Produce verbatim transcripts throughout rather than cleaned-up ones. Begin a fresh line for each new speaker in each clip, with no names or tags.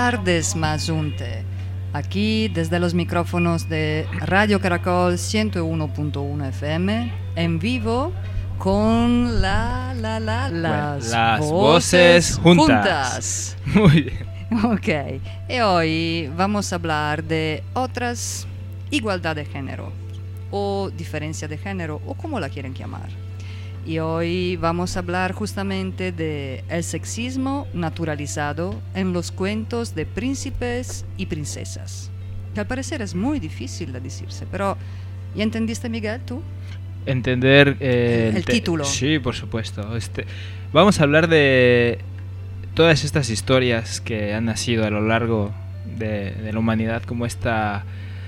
tardes, Mazunte. Aquí desde los micrófonos de Radio Caracol ciento uno punto uno F M, en vivo con la, la, la, las,
bueno, las
voces,
voces juntas.
juntas.
Muy bien.
Ok, y hoy vamos a hablar de otras igualdad de género o diferencia de género o como la quieren llamar. Y hoy vamos a hablar justamente de el sexismo naturalizado en los cuentos de príncipes y princesas, que al parecer es muy difícil de decirse, pero ¿ya entendiste, Miguel, tú?
Entender eh,
el, el
te-
título.
Sí, por supuesto. Este, vamos a hablar de todas estas historias que han nacido a lo largo de, de la humanidad, como esta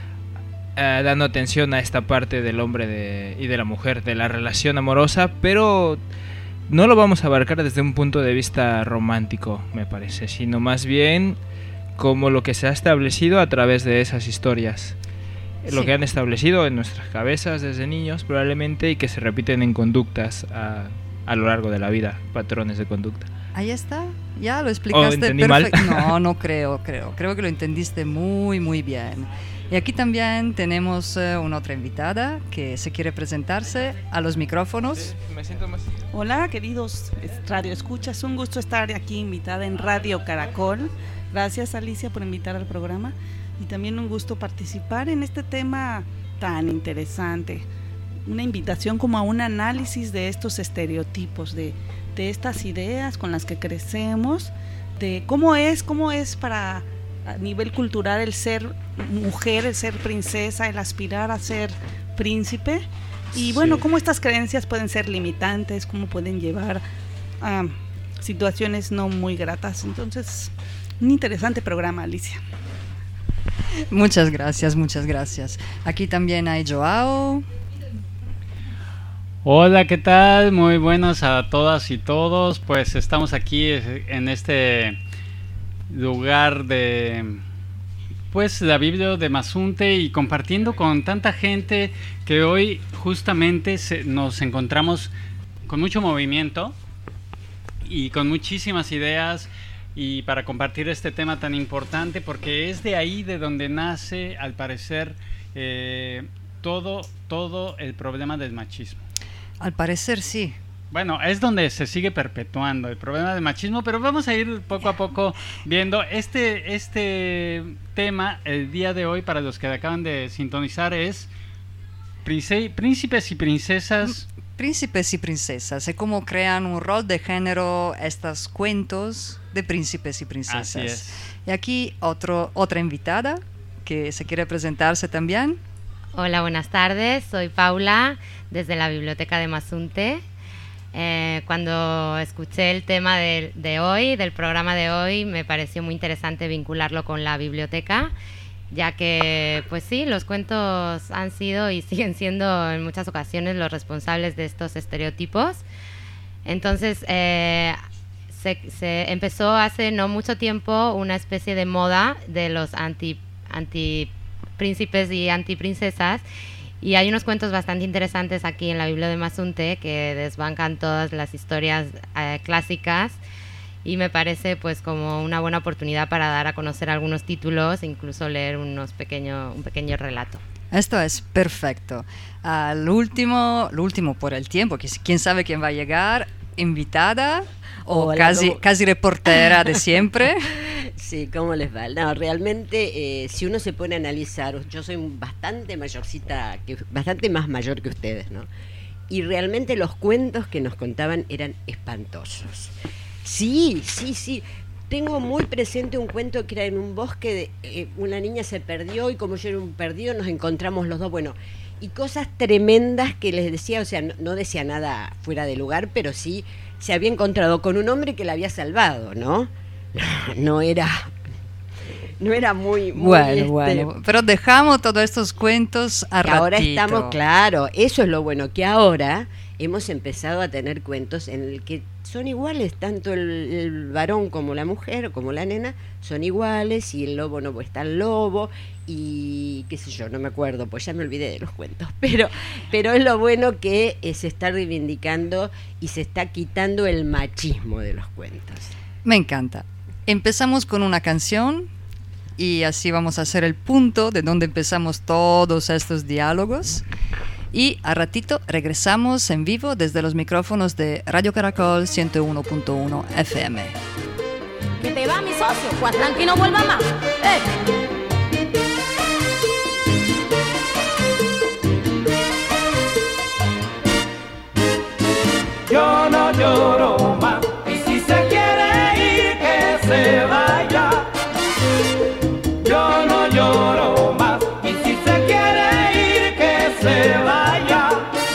eh, dando atención a esta parte del hombre de, y de la mujer, de la relación amorosa, pero no lo vamos a abarcar desde un punto de vista romántico, me parece, sino más bien como lo que se ha establecido a través de esas historias. Lo
Sí.
que han establecido en nuestras cabezas desde niños probablemente y que se repiten en conductas a, a lo largo de la vida, patrones de conducta.
Ahí está, ya lo explicaste
entendí mal.
perfecto. No, no creo, creo, creo que lo entendiste muy, muy bien. Y aquí también tenemos eh, una otra invitada que se quiere presentarse a los micrófonos.
Me siento más...
Hola, queridos Radio Escuchas, un gusto estar aquí invitada en Radio Caracol. Gracias, Alicia, por invitar al programa y también un gusto participar en este tema tan interesante. Una invitación como a un análisis de estos estereotipos, de, de estas ideas con las que crecemos, de cómo es, cómo es para a nivel cultural el ser mujer, el ser princesa, el aspirar a ser príncipe. Y bueno,
Sí.
cómo estas creencias pueden ser limitantes, cómo pueden llevar a situaciones no muy gratas. Entonces, un interesante programa, Alicia.
Muchas gracias, muchas gracias. Aquí también hay Joao.
Hola, ¿qué tal? Muy buenos a todas y todos. Pues estamos aquí eh, en este lugar de pues la Biblia de Mazunte y compartiendo con tanta gente que hoy justamente se, nos encontramos con mucho movimiento y con muchísimas ideas y para compartir este tema tan importante porque es de ahí de donde nace al parecer eh, todo, todo el problema del machismo.
Al parecer sí.
Bueno, es donde se sigue perpetuando el problema del machismo, pero vamos a ir poco a poco viendo este, este tema. El día de hoy, para los que acaban de sintonizar, es prince- príncipes y princesas.
Príncipes y princesas, es como crean un rol de género estos cuentos de príncipes y princesas.
Así es.
Y aquí otro, otra invitada que se quiere presentarse también.
Hola, buenas tardes. Soy Paula, desde la Biblioteca de Mazunte. Eh, cuando escuché el tema de, de hoy, del programa de hoy, me pareció muy interesante vincularlo con la biblioteca, ya que, pues sí, los cuentos han sido y siguen siendo en muchas ocasiones los responsables de estos estereotipos. Entonces, eh, se, se empezó hace no mucho tiempo una especie de moda de los anti, anti príncipes y antiprincesas. Y hay unos cuentos bastante interesantes aquí en la Biblia de Mazunte que desbancan todas las historias eh, clásicas y me parece pues como una buena oportunidad para dar a conocer algunos títulos e incluso leer unos pequeño, un pequeño relato.
Esto es perfecto. Al último, lo último por el tiempo, que quién sabe quién va a llegar, invitada o
Hola,
casi,
¿cómo?
casi reportera de siempre.
Sí, ¿cómo les va? No, realmente, eh, si uno se pone a analizar, yo soy bastante mayorcita, que, bastante más mayor que ustedes, ¿no? Y realmente los cuentos que nos contaban eran espantosos. Sí, sí, sí. Tengo muy presente un cuento que era en un bosque, de, eh, una niña se perdió y como yo era un perdido nos encontramos los dos, bueno, y cosas tremendas que les decía, o sea, no, no decía nada fuera de lugar, pero sí se había encontrado con un hombre que la había salvado, ¿no? No era, no era muy, muy
Bueno,
este,
bueno, pero dejamos todos estos cuentos a
que ahora
ratito.
estamos, claro, eso es lo bueno, que ahora hemos empezado a tener cuentos en el que son iguales, tanto el, el varón como la mujer, como la nena, son iguales, y el lobo no está el lobo, y qué sé yo, no me acuerdo, pues ya me olvidé de los cuentos, pero, pero es lo bueno que eh, se está reivindicando y se está quitando el machismo de los cuentos.
Me encanta. Empezamos con una canción y así vamos a hacer el punto de donde empezamos todos estos diálogos. Y a ratito regresamos en vivo desde los micrófonos de Radio Caracol ciento uno punto uno F M.
¿Qué te va, mi socio? Pues tranqui, no vuelva más. ¡Eh!
Yo no lloro más, y si se quiere ir, que se vaya. Yo no lloro más, y si se quiere ir, que se vaya.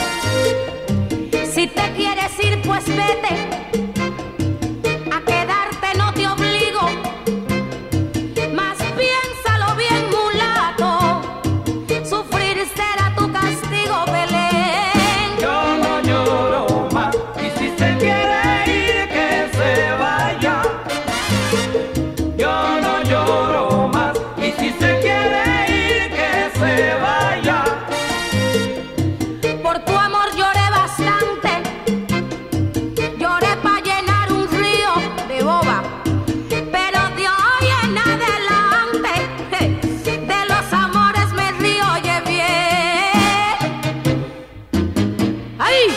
Si te quieres ir, pues vete. A quedarte no te obligo. Más piénsalo bien, mulato. Sufrir será tu castigo, Belén.
Yo no lloro más, y si se quiere ir, que se vaya. Yo no lloro más, y si se quiere ir, que se vaya.
Por tu amor lloré bastante. Lloré pa' llenar un río de boba. Pero de hoy en adelante, je, de los amores me río, oye bien. ¡Ay!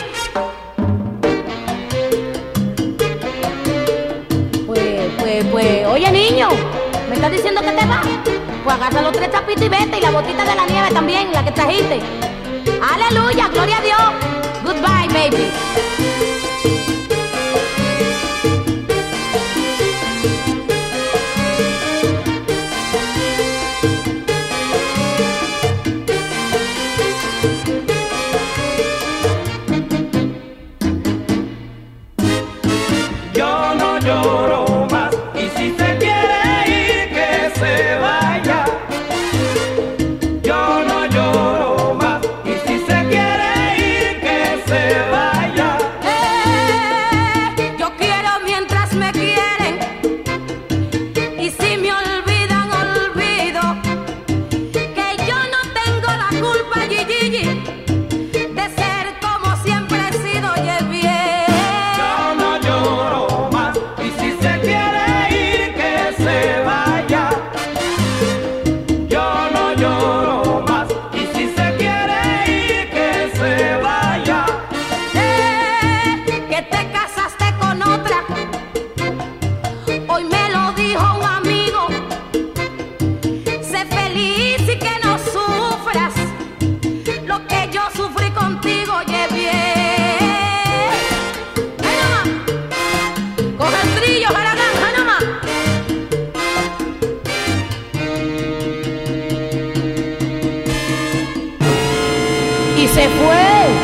Pues, pues, pues, oye niño, ¿me estás diciendo que te vas? Pues agarra los tres chapitos y vete, y la botita de la nieve también, la que trajiste. Aleluya, gloria a Dios. Goodbye, baby.
Yo no lloro más, y si se quiere ir, que se vaya. Yo no lloro más, y si se quiere ir, que se vaya.
Eh, yo quiero mientras me quieren, y si me olvidan, olvido que yo no tengo la culpa, Gigi, de ser como siempre he sido, oye bien.
Yo no lloro más, y si se quiere ir, que se vaya. Yo no lloro más, y si se quiere ir, que se vaya.
Eh, que te casaste con otra, hoy me lo dijo un amigo. Sé feliz y que no sufras lo que yo sufrí contigo, oye bien. ¡Ay, nomás! Coge el trillo, Jaragán, ¡ay, nomás! Y se fue.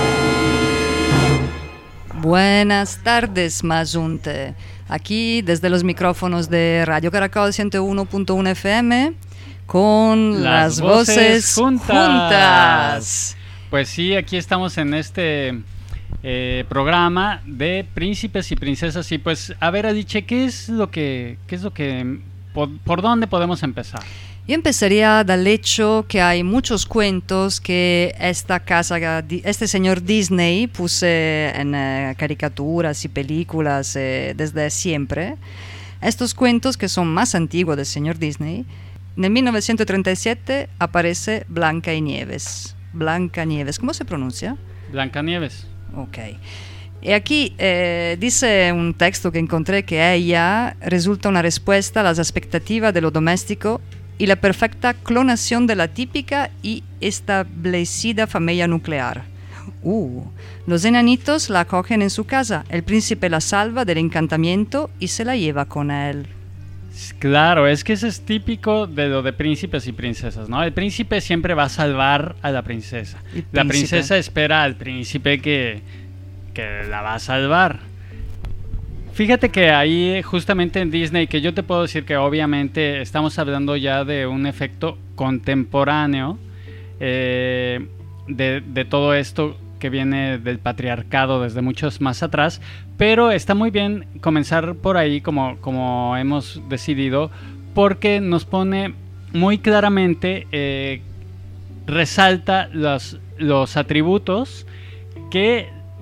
Buenas tardes, Mazunte. Aquí desde los micrófonos de Radio Caracol ciento uno punto uno F M con las,
Las
voces,
voces juntas.
juntas.
Pues sí, aquí estamos en este eh, programa de príncipes y princesas. Y pues, a ver, Alice, ¿qué es lo que, qué es lo que, por, por dónde podemos empezar?
Yo empezaría del hecho que hay muchos cuentos que esta casa, este señor Disney puse en eh, caricaturas y películas eh, desde siempre. Estos cuentos que son más antiguos del señor Disney. En mil novecientos treinta y siete aparece Blancanieves. Blancanieves, ¿cómo se pronuncia?
Blancanieves.
Ok. Y aquí eh, dice un texto que encontré que ella resulta una respuesta a las expectativas de lo doméstico y la perfecta clonación de la típica y establecida familia nuclear. Uh, los enanitos la acogen en su casa, el príncipe la salva del encantamiento y se la lleva con él.
Claro, es que eso es típico de lo de príncipes y princesas, ¿no? El príncipe siempre va a salvar a la princesa. La princesa espera al príncipe que, que la va a salvar. Fíjate que ahí justamente en Disney, que yo te puedo decir que obviamente estamos hablando ya de un efecto contemporáneo eh, de, de todo esto que viene del patriarcado desde muchos más atrás, pero está muy bien comenzar por ahí como, como hemos decidido, porque nos pone muy claramente, eh, resalta los, los atributos que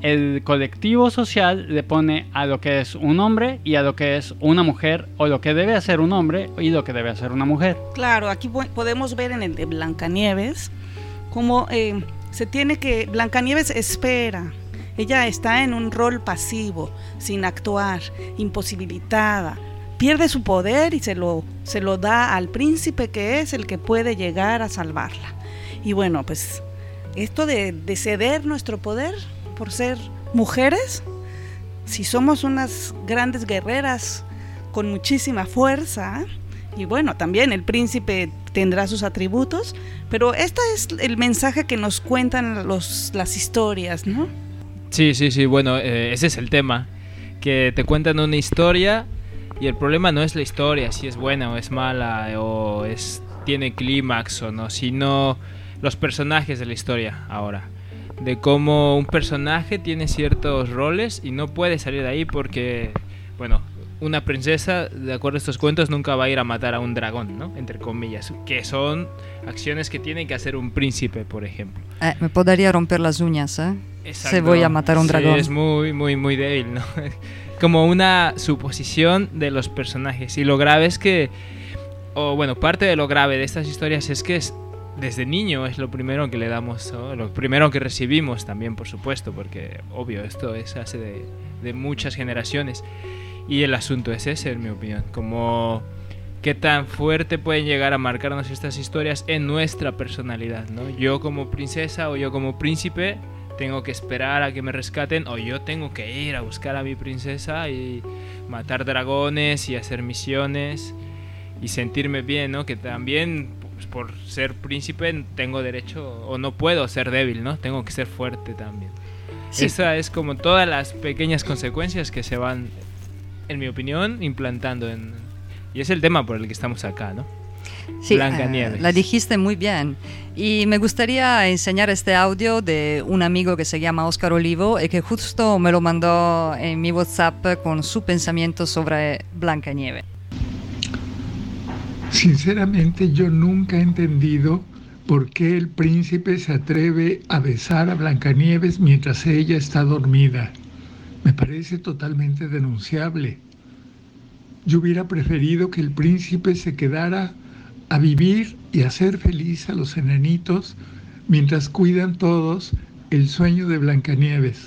el colectivo social le pone a lo que es un hombre y a lo que es una mujer, o lo que debe hacer un hombre y lo que debe hacer una mujer.
Claro, aquí po- podemos ver en el de Blancanieves cómo eh, se tiene que, Blancanieves espera, ella está en un rol pasivo, sin actuar, imposibilitada, pierde su poder y se lo, se lo da al príncipe, que es el que puede llegar a salvarla. Y bueno, pues esto de, de ceder nuestro poder por ser mujeres, si somos unas grandes guerreras con muchísima fuerza, y bueno, también el príncipe tendrá sus atributos, pero este es el mensaje que nos cuentan los, las historias, ¿no?
Sí, sí, sí, bueno, eh, ese es el tema, que te cuentan una historia y el problema no es la historia, si es buena o es mala, o es tiene clímax o no, sino los personajes de la historia ahora. De cómo un personaje tiene ciertos roles y no puede salir de ahí porque, bueno, una princesa, de acuerdo a estos cuentos, nunca va a ir a matar a un dragón, ¿no? Entre comillas, que son acciones que tiene que hacer un príncipe, por ejemplo.
Eh, me podría romper las uñas, ¿eh?
Exacto.
Si voy a matar a un
Sí,
dragón.
es muy, muy, muy débil, ¿no? Como una suposición de los personajes. Y lo grave es que, o bueno, parte de lo grave de estas historias es que es, desde niño es lo primero que le damos, ¿no? Lo primero que recibimos también, por supuesto, porque obvio, esto es hace de, de muchas generaciones. Y el asunto es ese, en mi opinión, como qué tan fuerte pueden llegar a marcarnos estas historias en nuestra personalidad, ¿no? Yo como princesa o yo como príncipe tengo que esperar a que me rescaten, o yo tengo que ir a buscar a mi princesa y matar dragones y hacer misiones y sentirme bien, ¿no? Que también, pues, por ser príncipe tengo derecho, o no puedo ser débil, ¿no? Tengo que ser fuerte también. Sí. Esa es como todas las pequeñas consecuencias que se van, en mi opinión, implantando en... Y es el tema por el que estamos acá, ¿no?
Sí,
Blancanieves.
eh, la dijiste muy bien. Y me gustaría enseñar este audio de un amigo que se llama Oscar Olivo y que justo me lo mandó en mi WhatsApp con su pensamiento sobre Blancanieves.
Sinceramente, yo nunca he entendido por qué el príncipe se atreve a besar a Blancanieves mientras ella está dormida. Me parece totalmente denunciable. Yo hubiera preferido que el príncipe se quedara a vivir y a hacer feliz a los enanitos mientras cuidan todos el sueño de Blancanieves.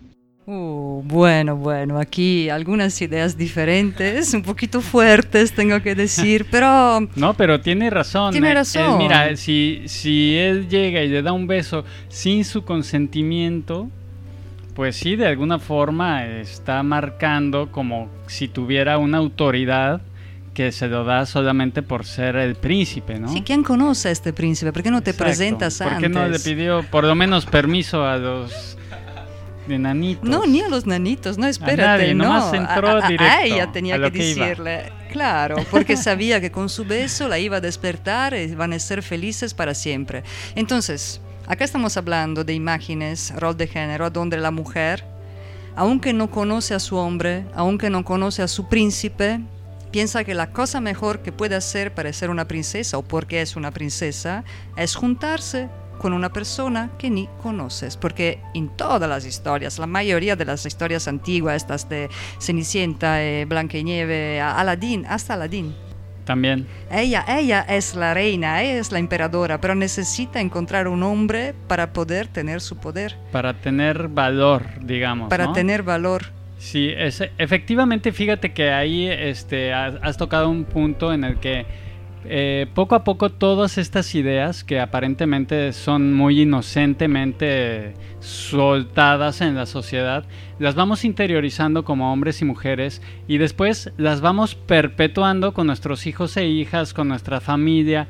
Uh, bueno, bueno, aquí algunas ideas diferentes, un poquito fuertes, tengo que decir, pero...
No, pero tiene razón.
Tiene
eh,
razón.
eh, mira, si, si él llega y le da un beso sin su consentimiento, pues sí, de alguna forma está marcando como si tuviera una autoridad que se lo da solamente por ser el príncipe, ¿no?
Sí, ¿quién conoce a este príncipe? ¿Por qué no te
Exacto.
presentas
¿Por
antes?
qué no le pidió por lo menos permiso a los enanitos?
No, ni a los nanitos, no, espérate,
a nadie,
no.
nomás entró
a, a,
directo
a ella tenía
a lo
que,
que iba.
decirle, claro, porque sabía que con su beso la iba a despertar y van a ser felices para siempre. Entonces, acá estamos hablando de imágenes, rol de género, donde la mujer, aunque no conoce a su hombre, aunque no conoce a su príncipe, piensa que la cosa mejor que puede hacer para ser una princesa, o porque es una princesa, es juntarse con una persona que ni conoces, porque en todas las historias, la mayoría de las historias antiguas, estas de Cenicienta, eh, Blancanieves, Aladín, hasta Aladín,
También.
ella, ella es la reina, ella es la emperadora, pero necesita encontrar un hombre para poder tener su poder,
Para tener valor, digamos,
para
¿no?
tener valor.
Sí, es, efectivamente, fíjate que ahí este, has, has tocado un punto en el que eh, poco a poco todas estas ideas que aparentemente son muy inocentemente soltadas en la sociedad, las vamos interiorizando como hombres y mujeres y después las vamos perpetuando con nuestros hijos e hijas, con nuestra familia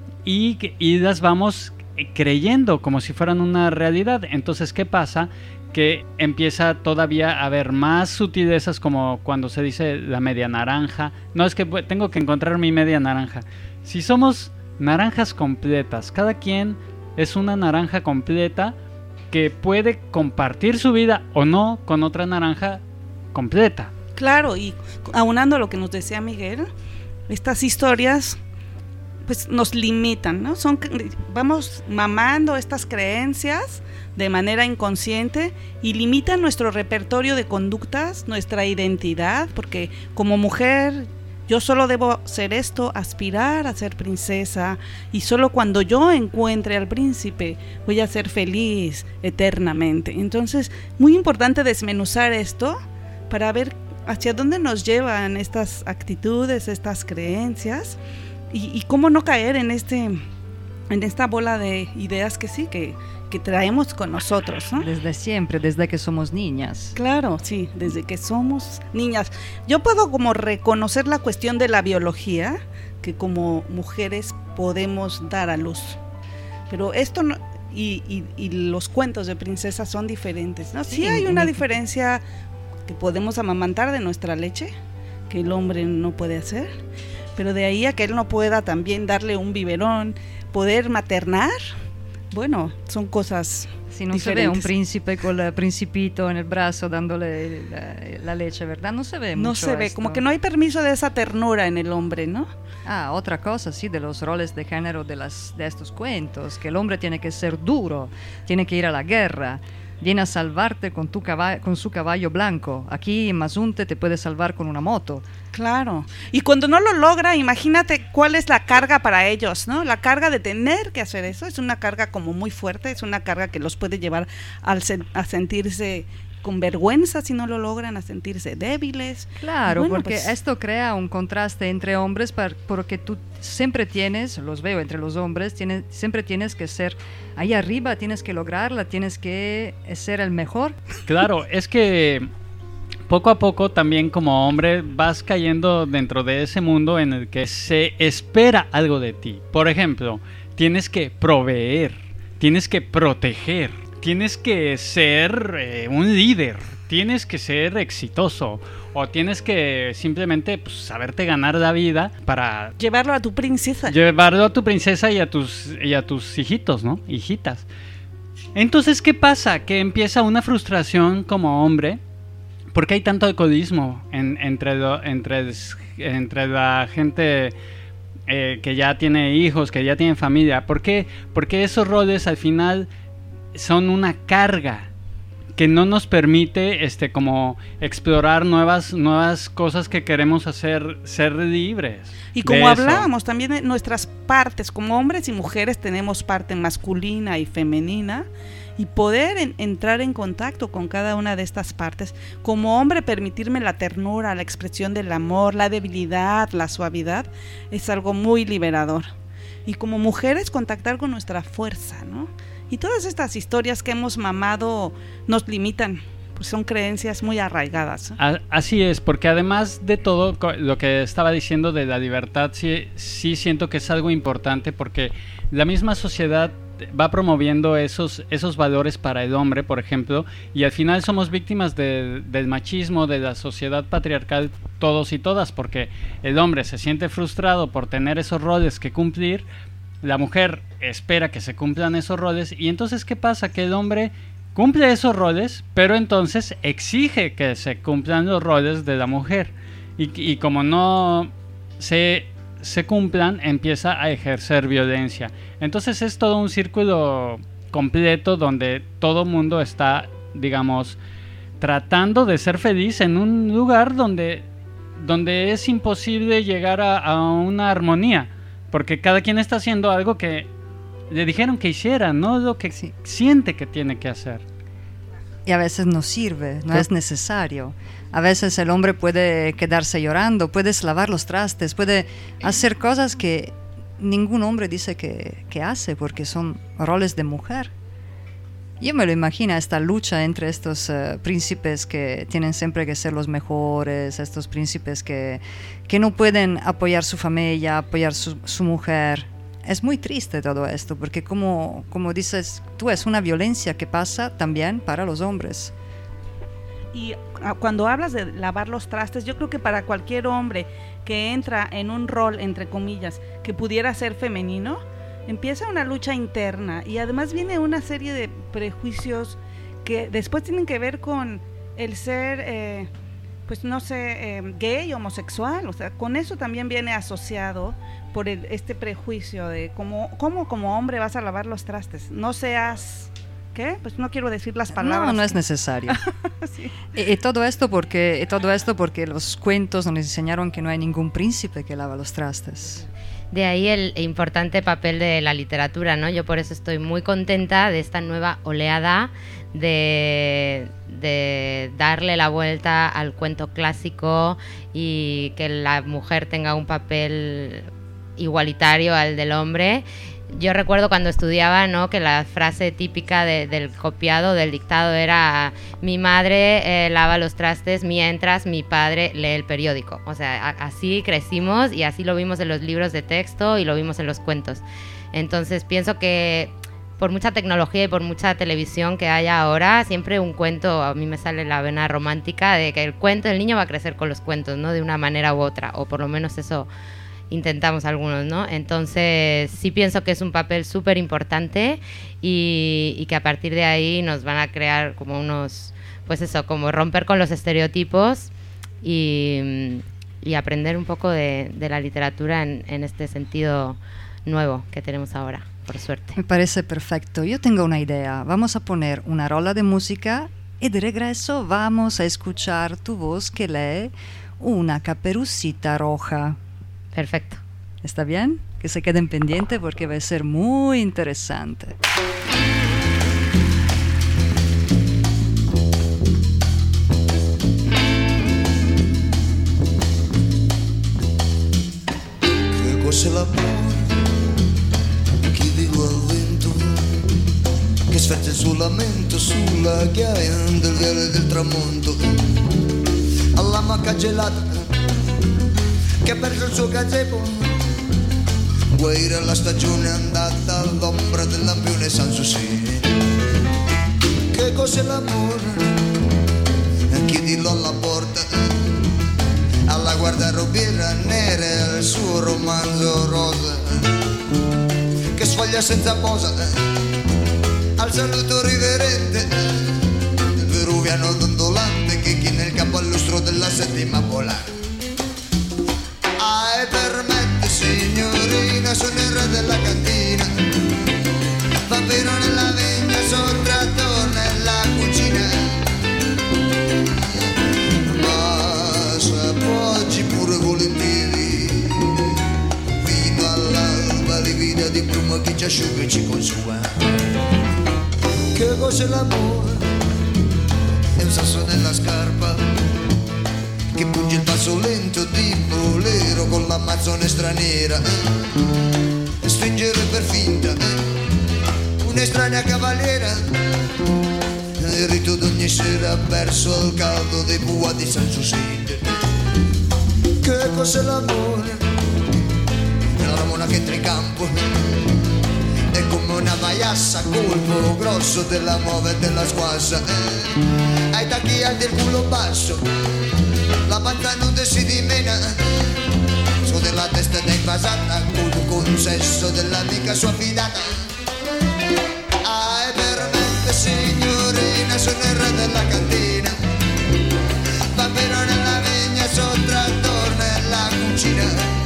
y, y las vamos creyendo como si fueran una realidad. Entonces, ¿qué pasa? Que empieza todavía a haber más sutilezas, como cuando se dice la media naranja. No, es que tengo que encontrar mi media naranja. Si somos naranjas completas, cada quien es una naranja completa que puede compartir su vida o no con otra naranja completa.
Claro, y aunando lo que nos decía Miguel, estas historias pues nos limitan, ¿no? Son, vamos mamando estas creencias de manera inconsciente y limitan nuestro repertorio de conductas, nuestra identidad, porque como mujer yo solo debo ser esto, aspirar a ser princesa, y solo cuando yo encuentre al príncipe voy a ser feliz eternamente. Entonces, muy importante desmenuzar esto para ver hacia dónde nos llevan estas actitudes, estas creencias, y, y cómo no caer en este, en esta bola de ideas que sí, que que traemos con nosotros, ¿no?
Desde siempre, desde que somos niñas.
Claro, sí, desde que somos niñas. Yo puedo como reconocer la cuestión de la biología, que como mujeres podemos dar a luz, pero esto no, y, y, y los cuentos de princesas son diferentes, ¿no? Sí, sí hay una diferencia, que podemos amamantar de nuestra leche, que el hombre no puede hacer, pero de ahí a que él no pueda también darle un biberón, poder maternar, bueno, son cosas
si no
diferentes.
Se ve un príncipe con el principito en el brazo dándole la, la leche, ¿verdad? No se ve mucho.
No se ve,
esto.
Como que no hay permiso de esa ternura en el hombre, ¿no?
Ah, otra cosa, sí, de los roles de género de, las, de estos cuentos, que el hombre tiene que ser duro, tiene que ir a la guerra, viene a salvarte con, tu caballo, con su caballo blanco. Aquí en Mazunte te puede salvar con una moto.
Claro, y cuando no lo logra, imagínate cuál es la carga para ellos, ¿no? La carga de tener que hacer eso es una carga como muy fuerte, es una carga que los puede llevar al sen- a sentirse con vergüenza si no lo logran, a sentirse débiles.
Claro,
bueno,
porque
pues,
esto crea un contraste entre hombres, para, porque tú siempre tienes, los veo entre los hombres, tienes, siempre tienes que ser ahí arriba, tienes que lograrla, tienes que ser el mejor.
Claro, es que poco a poco también como hombre vas cayendo dentro de ese mundo en el que se espera algo de ti. Por ejemplo, tienes que proveer, tienes que proteger, tienes que ser eh, un líder, tienes que ser exitoso o tienes que simplemente pues, saberte ganar la vida para
llevarlo a tu princesa.
Llevarlo a tu princesa y a tus, y a tus hijitos, ¿no? Hijitas. Entonces, ¿qué pasa? Que empieza una frustración como hombre. ¿Por qué hay tanto alcoholismo en, entre, lo, entre, entre la gente eh, que ya tiene hijos, que ya tiene familia? ¿Por qué? Porque esos roles al final son una carga que no nos permite este, como explorar nuevas, nuevas cosas que queremos hacer, ser libres.
Y como hablábamos también de nuestras partes, como hombres y mujeres tenemos parte masculina y femenina, y poder en, entrar en contacto con cada una de estas partes. Como hombre, permitirme la ternura, la expresión del amor, la debilidad, la suavidad, es algo muy liberador. Y como mujeres, contactar con nuestra fuerza, ¿no? Y todas estas historias que hemos mamado nos limitan, pues son creencias muy arraigadas, ¿eh?
Así es, porque además de todo lo que estaba diciendo de la libertad, sí, sí siento que es algo importante, porque la misma sociedad va promoviendo esos, esos valores para el hombre, por ejemplo, y al final somos víctimas de, del machismo, de la sociedad patriarcal, todos y todas, porque el hombre se siente frustrado por tener esos roles que cumplir, la mujer espera que se cumplan esos roles, y entonces ¿qué pasa? Que el hombre cumple esos roles, pero entonces exige que se cumplan los roles de la mujer, y, y como no se... se cumplan, empieza a ejercer violencia. Entonces es todo un círculo completo donde todo mundo está, digamos, tratando de ser feliz en un lugar donde, donde es imposible llegar a, a una armonía, porque cada quien está haciendo algo que le dijeron que hiciera, no lo que sí. siente que tiene que hacer.
Y a veces no sirve, no es necesario. A veces el hombre puede quedarse llorando, puede lavar los trastes, puede hacer cosas que ningún hombre dice que, que hace, porque son roles de mujer. Yo me lo imagino, esta lucha entre estos uh, príncipes que tienen siempre que ser los mejores, estos príncipes que, que no pueden apoyar su familia, apoyar su, su mujer. Es muy triste todo esto, porque como, como dices tú, es una violencia que pasa también para los hombres.
Y cuando hablas de lavar los trastes, yo creo que para cualquier hombre que entra en un rol, entre comillas, que pudiera ser femenino, empieza una lucha interna, y además viene una serie de prejuicios que después tienen que ver con el ser, eh, pues no sé, eh, gay, homosexual, o sea, con eso también viene asociado por el, este prejuicio de cómo, cómo como hombre vas a lavar los trastes, no seas, ¿qué? Pues no quiero decir las palabras.
No, no es necesario.
Sí.
y, y todo esto porque, y todo esto porque los cuentos nos enseñaron que no hay ningún príncipe que lava los trastes.
De ahí el importante papel de la literatura, ¿no? Yo por eso estoy muy contenta de esta nueva oleada de, de darle la vuelta al cuento clásico y que la mujer tenga un papel igualitario al del hombre. Yo recuerdo cuando estudiaba, ¿no?, que la frase típica de, del copiado, del dictado era: mi madre eh, lava los trastes mientras mi padre lee el periódico. O sea, a, así crecimos y así lo vimos en los libros de texto y lo vimos en los cuentos. Entonces pienso que por mucha tecnología y por mucha televisión que haya ahora, siempre un cuento, a mí me sale la vena romántica de que el cuento, el niño va a crecer con los cuentos, ¿no?, de una manera u otra, o por lo menos eso intentamos algunos, ¿no? Entonces sí pienso que es un papel súper importante y, y que a partir de ahí nos van a crear como unos, pues eso, como romper con los estereotipos y, y aprender un poco de, de la literatura en, en este sentido nuevo que tenemos ahora, por suerte.
Me parece perfecto. Yo tengo una idea. Vamos a poner una rola de música y de regreso vamos a escuchar tu voz que lee Una Caperucita Roja.
Perfecto.
¿Está bien? Que se queden pendientes porque va a ser muy interesante.
Che cos'è l'amore? Chi dico al vento che sferza il suo lamento sulla ghiaia del viale del tramonto, alla macca gelata che ha perso il suo gazebo, guaire la stagione è andata all'ombra del lampione Sanssouci. Che cos'è l'amore? Chiedilo alla porta, alla guardarobiera nera, il suo romanzo rosa che sfoglia senza posa, al saluto riverente del veruviano dondolante che china il capo al lustro della settima polare. Ah, e permette signorina, sono il re della cantina, vampiro nella vigna, sottratore nella cucina, ma se appoggi pure volentieri, fino all'alba livida di bruma che ci asciuga e ci consuma. Che cos'è l'amore? È un sasso nella scarpa che punge il passo lento di bolero con l'amazzone straniera, e stringere per finta un'estranea cavaliera, il rito d'ogni sera verso il caldo dei bua di Sanssouci. Che cos'è l'amore? È la ramona che entra in campo, è come una maiassa, colpo grosso della mova e della squassa, ai tacchi alti e il culo basso, la pancia non si dimena, su della testa è invasata col consesso dell'amica sua fidata. Ah, e veramente signorina, sono il re della cantina, vampiro nella vigna, sottratore nella cucina,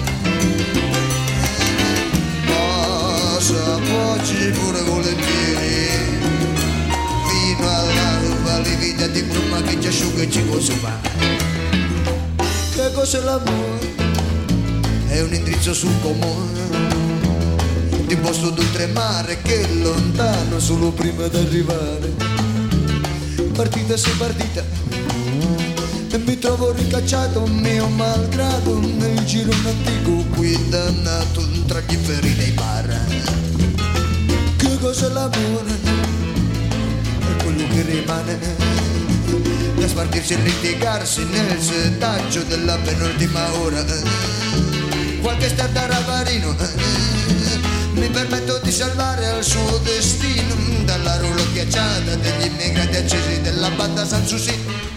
posso appoggi pure volentieri, fino all'alba livida di bruma che ci asciuga e ci consuma. Che cos'è l'amore? È un indirizzo sul comune di un posto d'oltremare che è lontano solo prima d'arrivare. Partita su partita e mi trovo ricacciato mio malgrado nel girone antico qui dannato tra gli inferi dei bar. Che cos'è l'amore? È quello che rimane da spartirsi e litigarsi nel setaggio della penultima ora. Qualche startaravarino mi permetto di salvare al suo destino dalla rulo ghiacciata degli immigrati accesi della banda Sanssouci.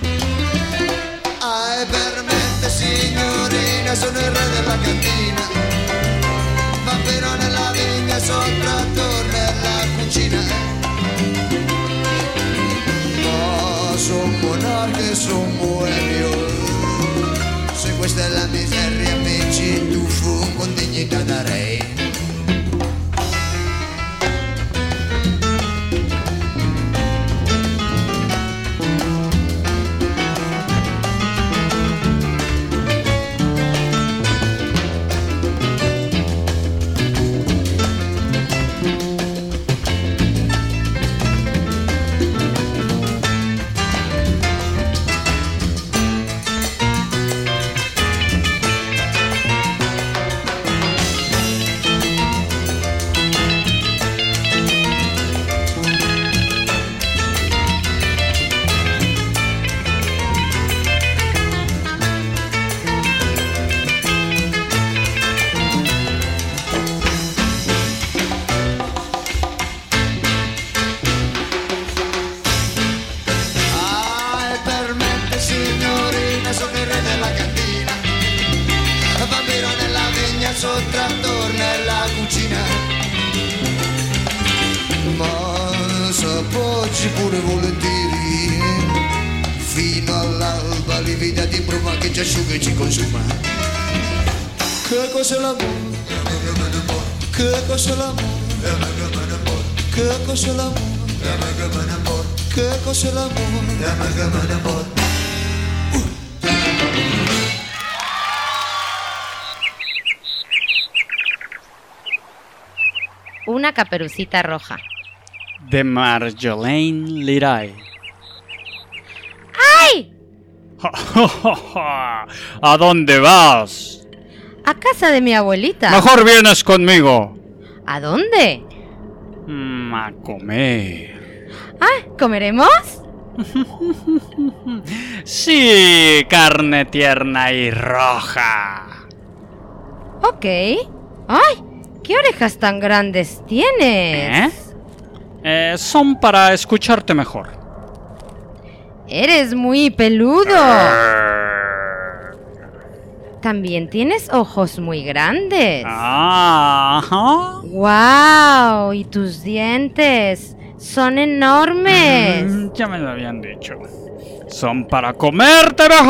Ah, e permette signorina, sono il re della cantina, vampiro nella vigna, sottratore nella cucina, son monarca, son bohemio, quasi pure volentieri, fino all'alba livida di bruma che ci asciuga e ci consuma. Che cos'è l'amore? Che cos'è l'amore? Che cos'è l'amore? Che cos'è l'amore?
Una caperucita roja.
De Marjolaine Liray.
¡Ay!
¿A dónde vas?
A casa de mi abuelita.
Mejor vienes conmigo.
¿A dónde?
Mm, a comer.
Ah, ¿comeremos?
Sí, carne tierna y roja.
Ok. ¡Ay! ¿Qué orejas tan grandes tienes?
¿Eh? Eh, son para escucharte mejor.
Eres muy peludo. También tienes ojos muy grandes.
Ajá.
¡Wow! Y tus dientes son enormes.
Mm, ya me lo habían dicho. Son para comerte mejor.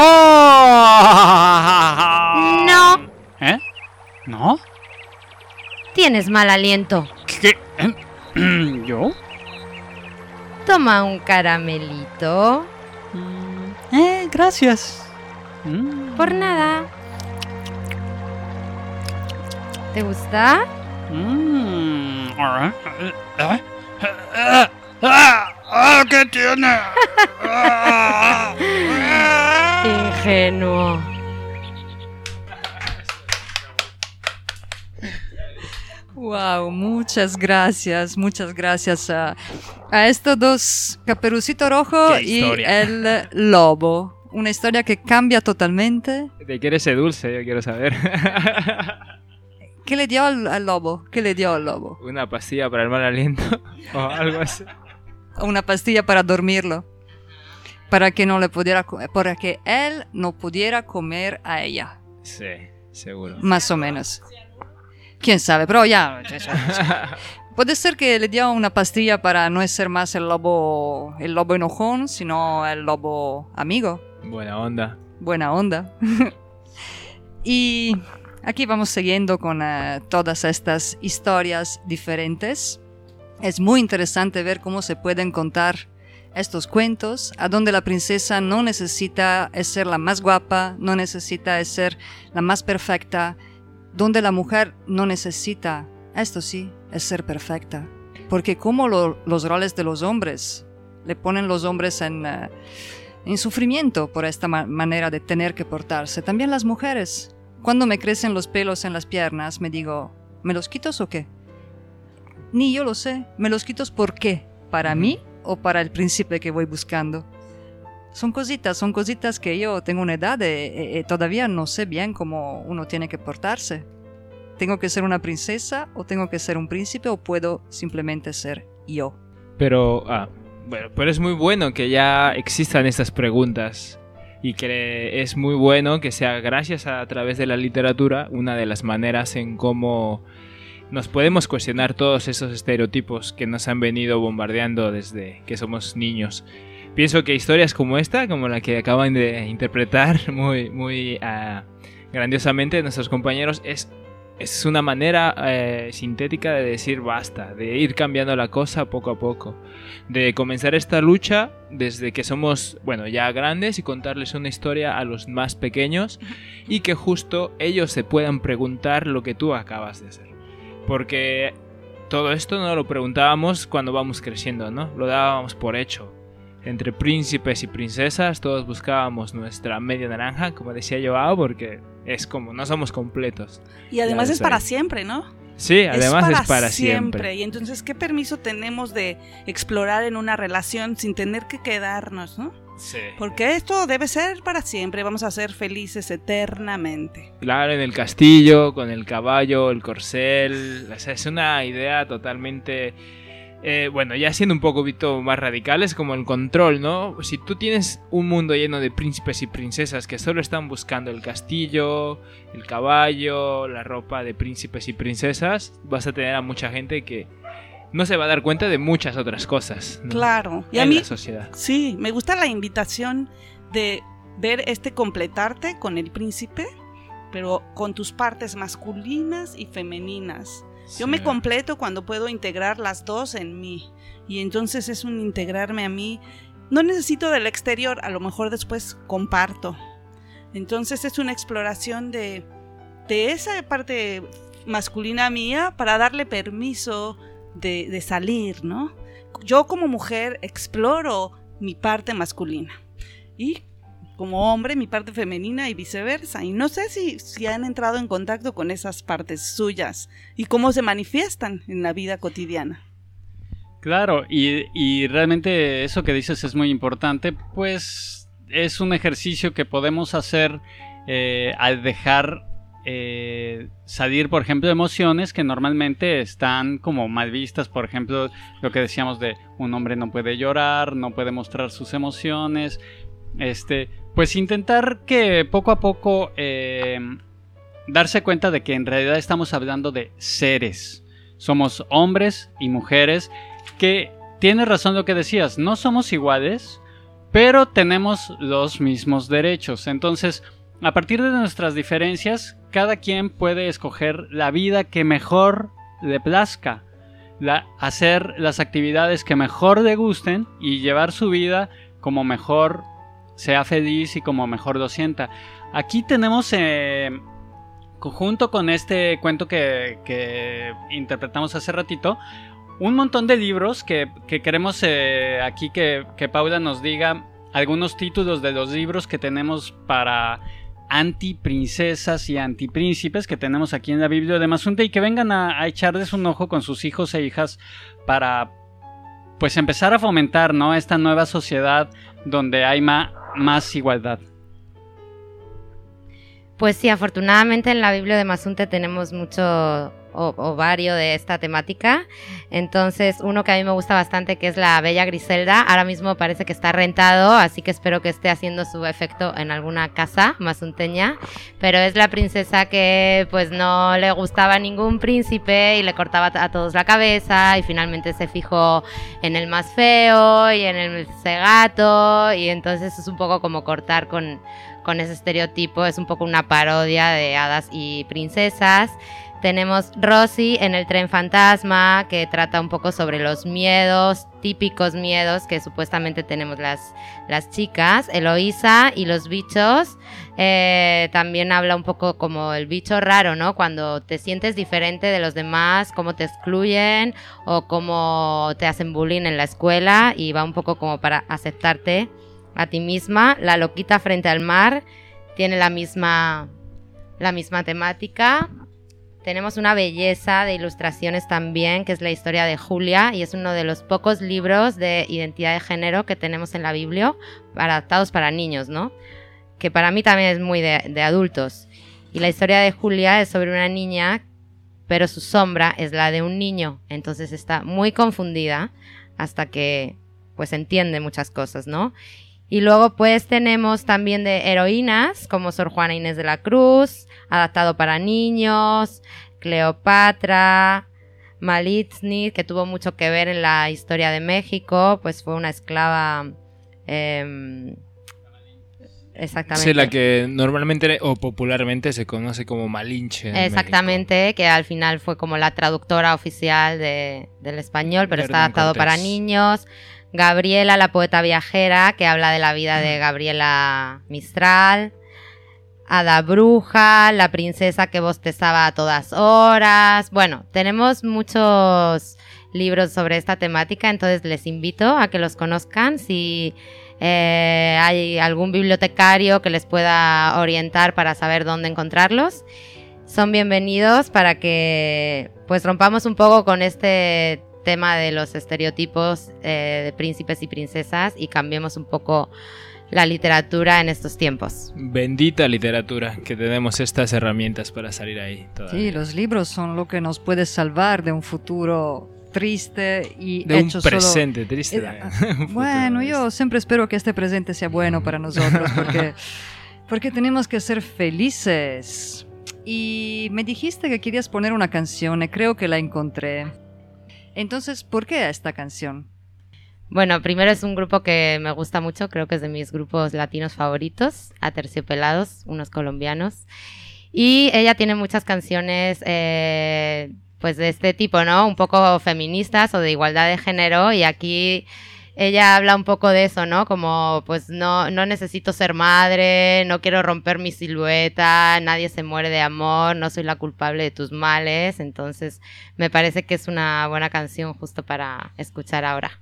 No.
¿Eh? ¿No?
Tienes mal aliento.
¿Qué? ¿Yo?
Toma un caramelito.
Eh, gracias. Mm.
Por nada. ¿Te gusta?
Mm. ¿Eh? ¿Eh? ¿Eh? ¿Eh? ¿Qué tiene?
Ingenuo.
Wow, muchas gracias, muchas gracias a, a estos dos, Caperucito Rojo
Qué
y
historia.
el lobo. Una historia que cambia totalmente.
¿De qué eres ese dulce? Yo quiero saber.
¿Qué le dio al, al lobo? ¿Qué le dio al lobo?
¿Una pastilla para el mal aliento? ¿O algo así?
Una pastilla para dormirlo. Para que no le pudiera co- para que él no pudiera comer a ella.
Sí, seguro.
Más o menos. Quién sabe, pero ya. Puede ser que le dio una pastilla para no ser más el lobo, el lobo enojón, sino el lobo amigo.
Buena onda.
Buena onda. Y aquí vamos siguiendo con uh, todas estas historias diferentes. Es muy interesante ver cómo se pueden contar estos cuentos, a donde la princesa no necesita ser la más guapa, no necesita ser la más perfecta, donde la mujer no necesita, esto sí, es ser perfecta. Porque como lo, los roles de los hombres le ponen los hombres en, uh, en sufrimiento por esta ma- manera de tener que portarse, también las mujeres. Cuando me crecen los pelos en las piernas, me digo, ¿me los quitos o qué? Ni yo lo sé. ¿Me los quitos por qué? ¿Para mí o para el príncipe que voy buscando? Son cositas, son cositas que yo tengo una edad y todavía no sé bien cómo uno tiene que portarse. ¿Tengo que ser una princesa o tengo que ser un príncipe o puedo simplemente ser yo?
Pero, ah, bueno, pero es muy bueno que ya existan estas preguntas y que es muy bueno que sea gracias a, a través de la literatura una de las maneras en cómo nos podemos cuestionar todos esos estereotipos que nos han venido bombardeando desde que somos niños. Pienso que historias como esta, como la que acaban de interpretar muy, muy uh, grandiosamente nuestros compañeros, es, es una manera uh, sintética de decir basta, de ir cambiando la cosa poco a poco, de comenzar esta lucha desde que somos, bueno, ya grandes y contarles una historia a los más pequeños y que justo ellos se puedan preguntar lo que tú acabas de hacer. Porque todo esto no lo preguntábamos cuando vamos creciendo, ¿no? Lo dábamos por hecho. Entre príncipes y princesas todos buscábamos nuestra media naranja, como decía Joao, porque es como, no somos completos.
Y además
Ya
es
lo
para
sé.
siempre, ¿no?
Sí, además es para siempre.
Y entonces, ¿qué permiso tenemos de explorar en una relación sin tener que quedarnos, ¿no?
Sí.
Porque esto debe ser para siempre, vamos a ser felices eternamente.
Claro, en el castillo, con el caballo, el corcel, o sea, es una idea totalmente... Eh, bueno, ya siendo un poquito más radicales, como el control, ¿no? Si tú tienes un mundo lleno de príncipes y princesas que solo están buscando el castillo, el caballo, la ropa de príncipes y princesas, vas a tener a mucha gente que no se va a dar cuenta de muchas otras cosas, ¿no?
Claro. Y
en
a mí,
la sociedad.
Sí, me gusta la invitación de ver este completarte con el príncipe, pero con tus partes masculinas y femeninas.
Sí.
Yo me completo cuando puedo integrar las dos en mí, y entonces es un integrarme a mí. No necesito del exterior, a lo mejor después comparto. Entonces es una exploración de, de esa parte masculina mía para darle permiso de, de salir, ¿no? Yo como mujer exploro mi parte masculina y como hombre mi parte femenina y viceversa. Y no sé si, si han entrado en contacto con esas partes suyas y cómo se manifiestan en la vida cotidiana.
Claro, y, y realmente eso que dices es muy importante, pues es un ejercicio que podemos hacer eh, al dejar eh, salir, por ejemplo, emociones que normalmente están como mal vistas. Por ejemplo, lo que decíamos de un hombre no puede llorar, no puede mostrar sus emociones. Este, pues intentar que poco a poco eh, darse cuenta de que en realidad estamos hablando de seres. Somos hombres y mujeres que, tienes razón lo que decías, no somos iguales, pero tenemos los mismos derechos. Entonces, a partir de nuestras diferencias, cada quien puede escoger la vida que mejor le plazca, la, hacer las actividades que mejor le gusten y llevar su vida como mejor sea feliz y como mejor lo sienta. Aquí tenemos, eh, junto con este cuento que, que interpretamos hace ratito, un montón de libros que, que queremos eh, aquí que, que Paula nos diga algunos títulos de los libros que tenemos para antiprincesas y antipríncipes que tenemos aquí en la Biblia de Mazunte, y que vengan a, a echarles un ojo con sus hijos e hijas para pues empezar a fomentar, ¿no?, esta nueva sociedad donde hay ma- más igualdad.
Pues sí, afortunadamente en la Biblia de Mazunte tenemos mucho o, o vario de esta temática. Entonces, uno que a mí me gusta bastante, que es la Bella Griselda, ahora mismo parece que está rentado, así que espero que esté haciendo su efecto en alguna casa mazunteña. Pero es la princesa que pues no le gustaba a ningún príncipe y le cortaba a todos la cabeza, y finalmente se fijó en el más feo y en el cegato, y entonces es un poco como cortar con, con ese estereotipo. Es un poco una parodia de hadas y princesas. Tenemos Rosy en el tren fantasma, que trata un poco sobre los miedos, típicos miedos que supuestamente tenemos las, las chicas. Eloísa y los bichos, eh, también habla un poco como el bicho raro, ¿no? Cuando te sientes diferente de los demás, cómo te excluyen o cómo te hacen bullying en la escuela, y va un poco como para aceptarte a ti misma. La loquita frente al mar tiene la misma, la misma temática. Tenemos una belleza de ilustraciones también, que es la historia de Julia, y es uno de los pocos libros de identidad de género que tenemos en la Biblia, adaptados para niños, ¿no? Que para mí también es muy de, de adultos. Y la historia de Julia es sobre una niña, pero su sombra es la de un niño, entonces está muy confundida hasta que pues entiende muchas cosas, ¿no? Y luego pues tenemos también de heroínas como Sor Juana Inés de la Cruz, adaptado para niños, Cleopatra, Malitzny, que tuvo mucho que ver en la historia de México, pues fue una esclava, eh, exactamente.
Sí, la que normalmente o popularmente se conoce como Malinche. en
Exactamente,
México.
que al final fue como la traductora oficial de, del español, pero está
Hernán
adaptado
Cortés.
para niños. Gabriela, la poeta viajera, que habla de la vida de Gabriela Mistral. Hada Bruja, la princesa que bostezaba a todas horas. Bueno, tenemos muchos libros sobre esta temática, entonces les invito a que los conozcan. Si eh, hay algún bibliotecario que les pueda orientar para saber dónde encontrarlos, son bienvenidos para que pues rompamos un poco con este tema de los estereotipos eh, de príncipes y princesas y cambiemos un poco la literatura en estos tiempos.
Bendita literatura, que tenemos estas herramientas para salir ahí todavía.
Sí, los libros son lo que nos puede salvar de un futuro triste y
De un
hecho solo...
presente triste.
Eh,
también. Un
Bueno,
futuro
yo siempre espero que este presente sea bueno para nosotros, porque, porque tenemos que ser felices. Y me dijiste que querías poner una canción, y creo que la encontré. Entonces, ¿por qué esta canción?
Bueno, primero es un grupo que me gusta mucho, creo que es de mis grupos latinos favoritos, Aterciopelados, unos colombianos. Y ella tiene muchas canciones eh, pues de este tipo, ¿no? Un poco feministas o de igualdad de género, y aquí ella habla un poco de eso, ¿no? Como pues no, no necesito ser madre, no quiero romper mi silueta, nadie se muere de amor, no soy la culpable de tus males. Entonces me parece que es una buena canción justo para escuchar ahora.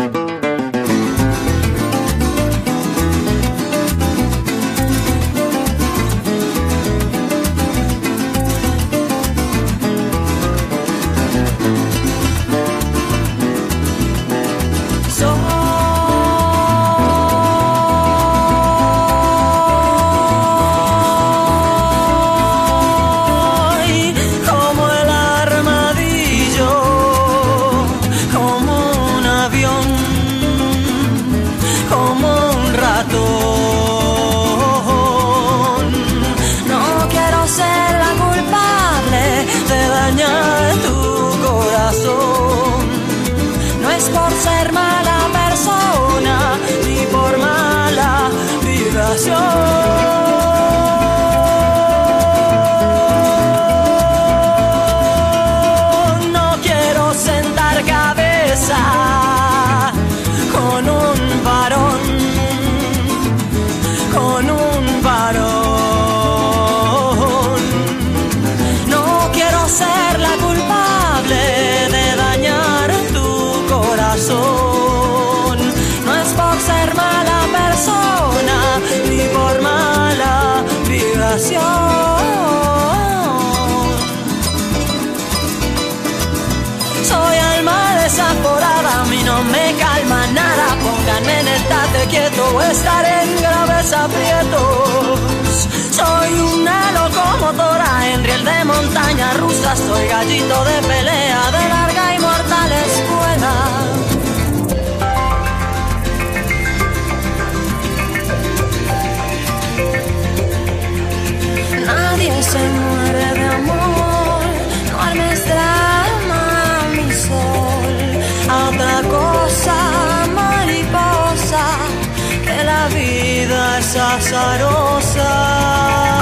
No quiero sentar cabeza con un varón, con un varón. No quiero ser la culpable de dañar tu corazón. No es por ser mala persona ni por mala vibración. Soy alma desaforada, a mí no me calma nada. Pónganme en estate quieto o estaré en graves aprietos. Soy una locomotora en riel de montaña rusa. Soy gallito de pelea de larga y mortal escuela. Nadie se muere de amor, no armes drama, mi sol. A otra cosa, mariposa, que la vida es azarosa.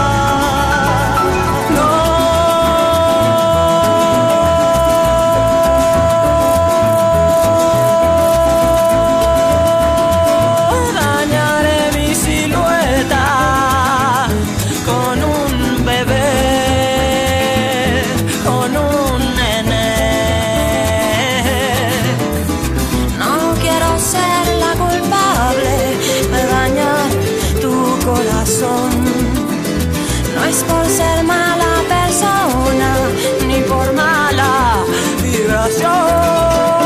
No es por ser mala persona ni por mala vibración.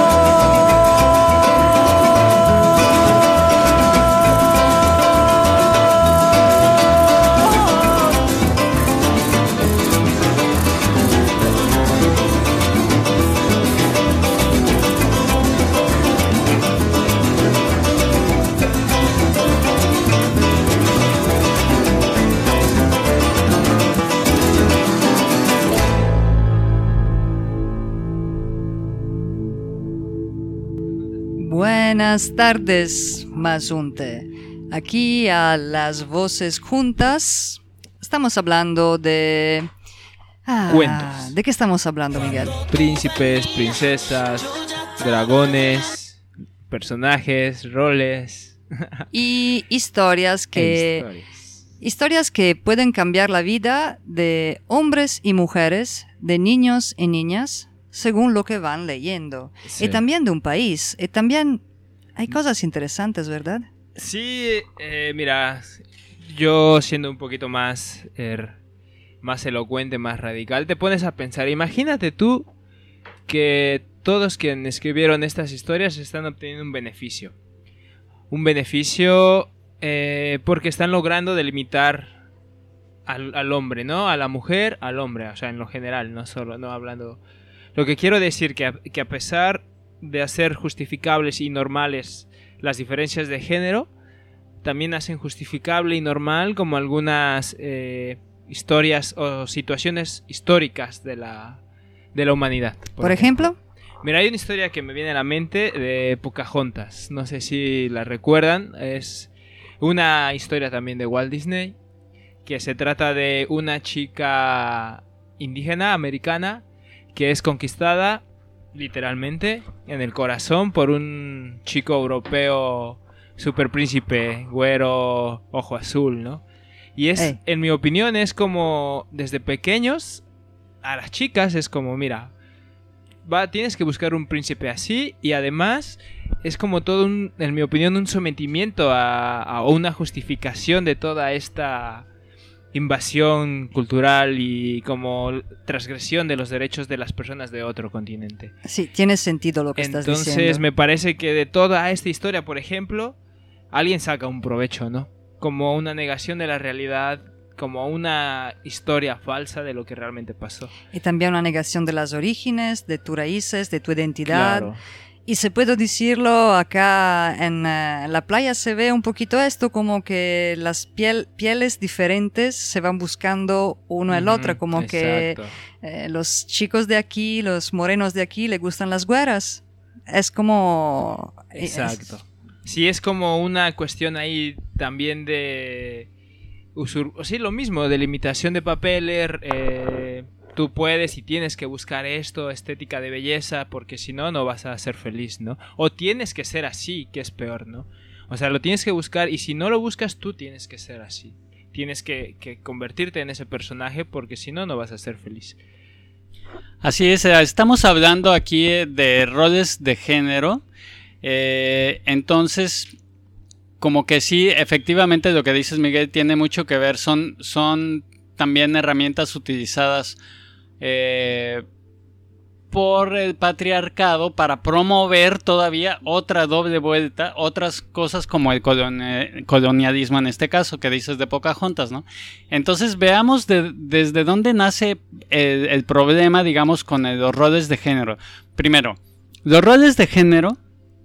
Buenas tardes, Mazunte. Aquí a las voces juntas estamos hablando de... Ah,
Cuentos.
¿De qué estamos hablando, Miguel?
Príncipes, princesas, dragones, personajes, roles.
Y historias
E
que...
historias.
Historias que pueden cambiar la vida de hombres y mujeres, de niños y niñas, según lo que van leyendo.
Sí.
Y también de un país. Y también hay cosas interesantes, ¿verdad?
Sí, eh, mira, yo siendo un poquito más, er, más elocuente, más radical, te pones a pensar, imagínate tú que todos quienes escribieron estas historias están obteniendo un beneficio. Un beneficio eh, porque están logrando delimitar al, al hombre, ¿no? A la mujer, al hombre, o sea, en lo general, no solo, no hablando... Lo que quiero decir que a, que a pesar de hacer justificables y normales las diferencias de género, también hacen justificable y normal como algunas eh, historias o situaciones históricas de la, de la humanidad.
Por, por ejemplo?
ejemplo, Mira, hay una historia que me viene a la mente de Pocahontas. No sé si la recuerdan. Es una historia también de Walt Disney, que se trata de una chica indígena americana que es conquistada literalmente en el corazón por un chico europeo super príncipe, güero, ojo azul, ¿no? Y es, hey. en mi opinión, es como desde pequeños a las chicas es como, mira, va, tienes que buscar un príncipe así, y además es como todo un, en mi opinión, un sometimiento a, a una justificación de toda esta invasión cultural y como transgresión de los derechos de las personas de otro continente.
Sí, tiene sentido lo que estás diciendo.
Entonces me parece que de toda esta historia, por ejemplo, alguien saca un provecho, ¿no? Como una negación de la realidad, como una historia falsa de lo que realmente pasó.
Y también una negación de las orígenes, de tus raíces, de tu identidad.
Claro.
Y se puede decirlo acá en uh, la playa, se ve un poquito esto, como que las piel, pieles diferentes se van buscando uno al uh-huh, otro, como exacto. que eh, los chicos de aquí, los morenos de aquí, le gustan las güeras. Es como...
Exacto.
Es...
Sí, es como una cuestión ahí también de... Usur... Sí, lo mismo, de limitación de papeles... Eh... Tú puedes y tienes que buscar esto, estética de belleza, porque si no, no vas a ser feliz, ¿no? O tienes que ser así, que es peor, ¿no? O sea, lo tienes que buscar, y si no lo buscas, tú tienes que ser así. Tienes que, que convertirte en ese personaje, porque si no, no vas a ser feliz.
Así es, estamos hablando aquí de roles de género. Eh, entonces, como que sí, efectivamente lo que dices, Miguel, tiene mucho que ver. Son, son también herramientas utilizadas Eh, por el patriarcado para promover todavía otra doble vuelta, otras cosas como el coloni- colonialismo en este caso que dices de Pocahontas, ¿no? Entonces veamos de, desde dónde nace el, el problema, digamos, con el, los roles de género. Primero, los roles de género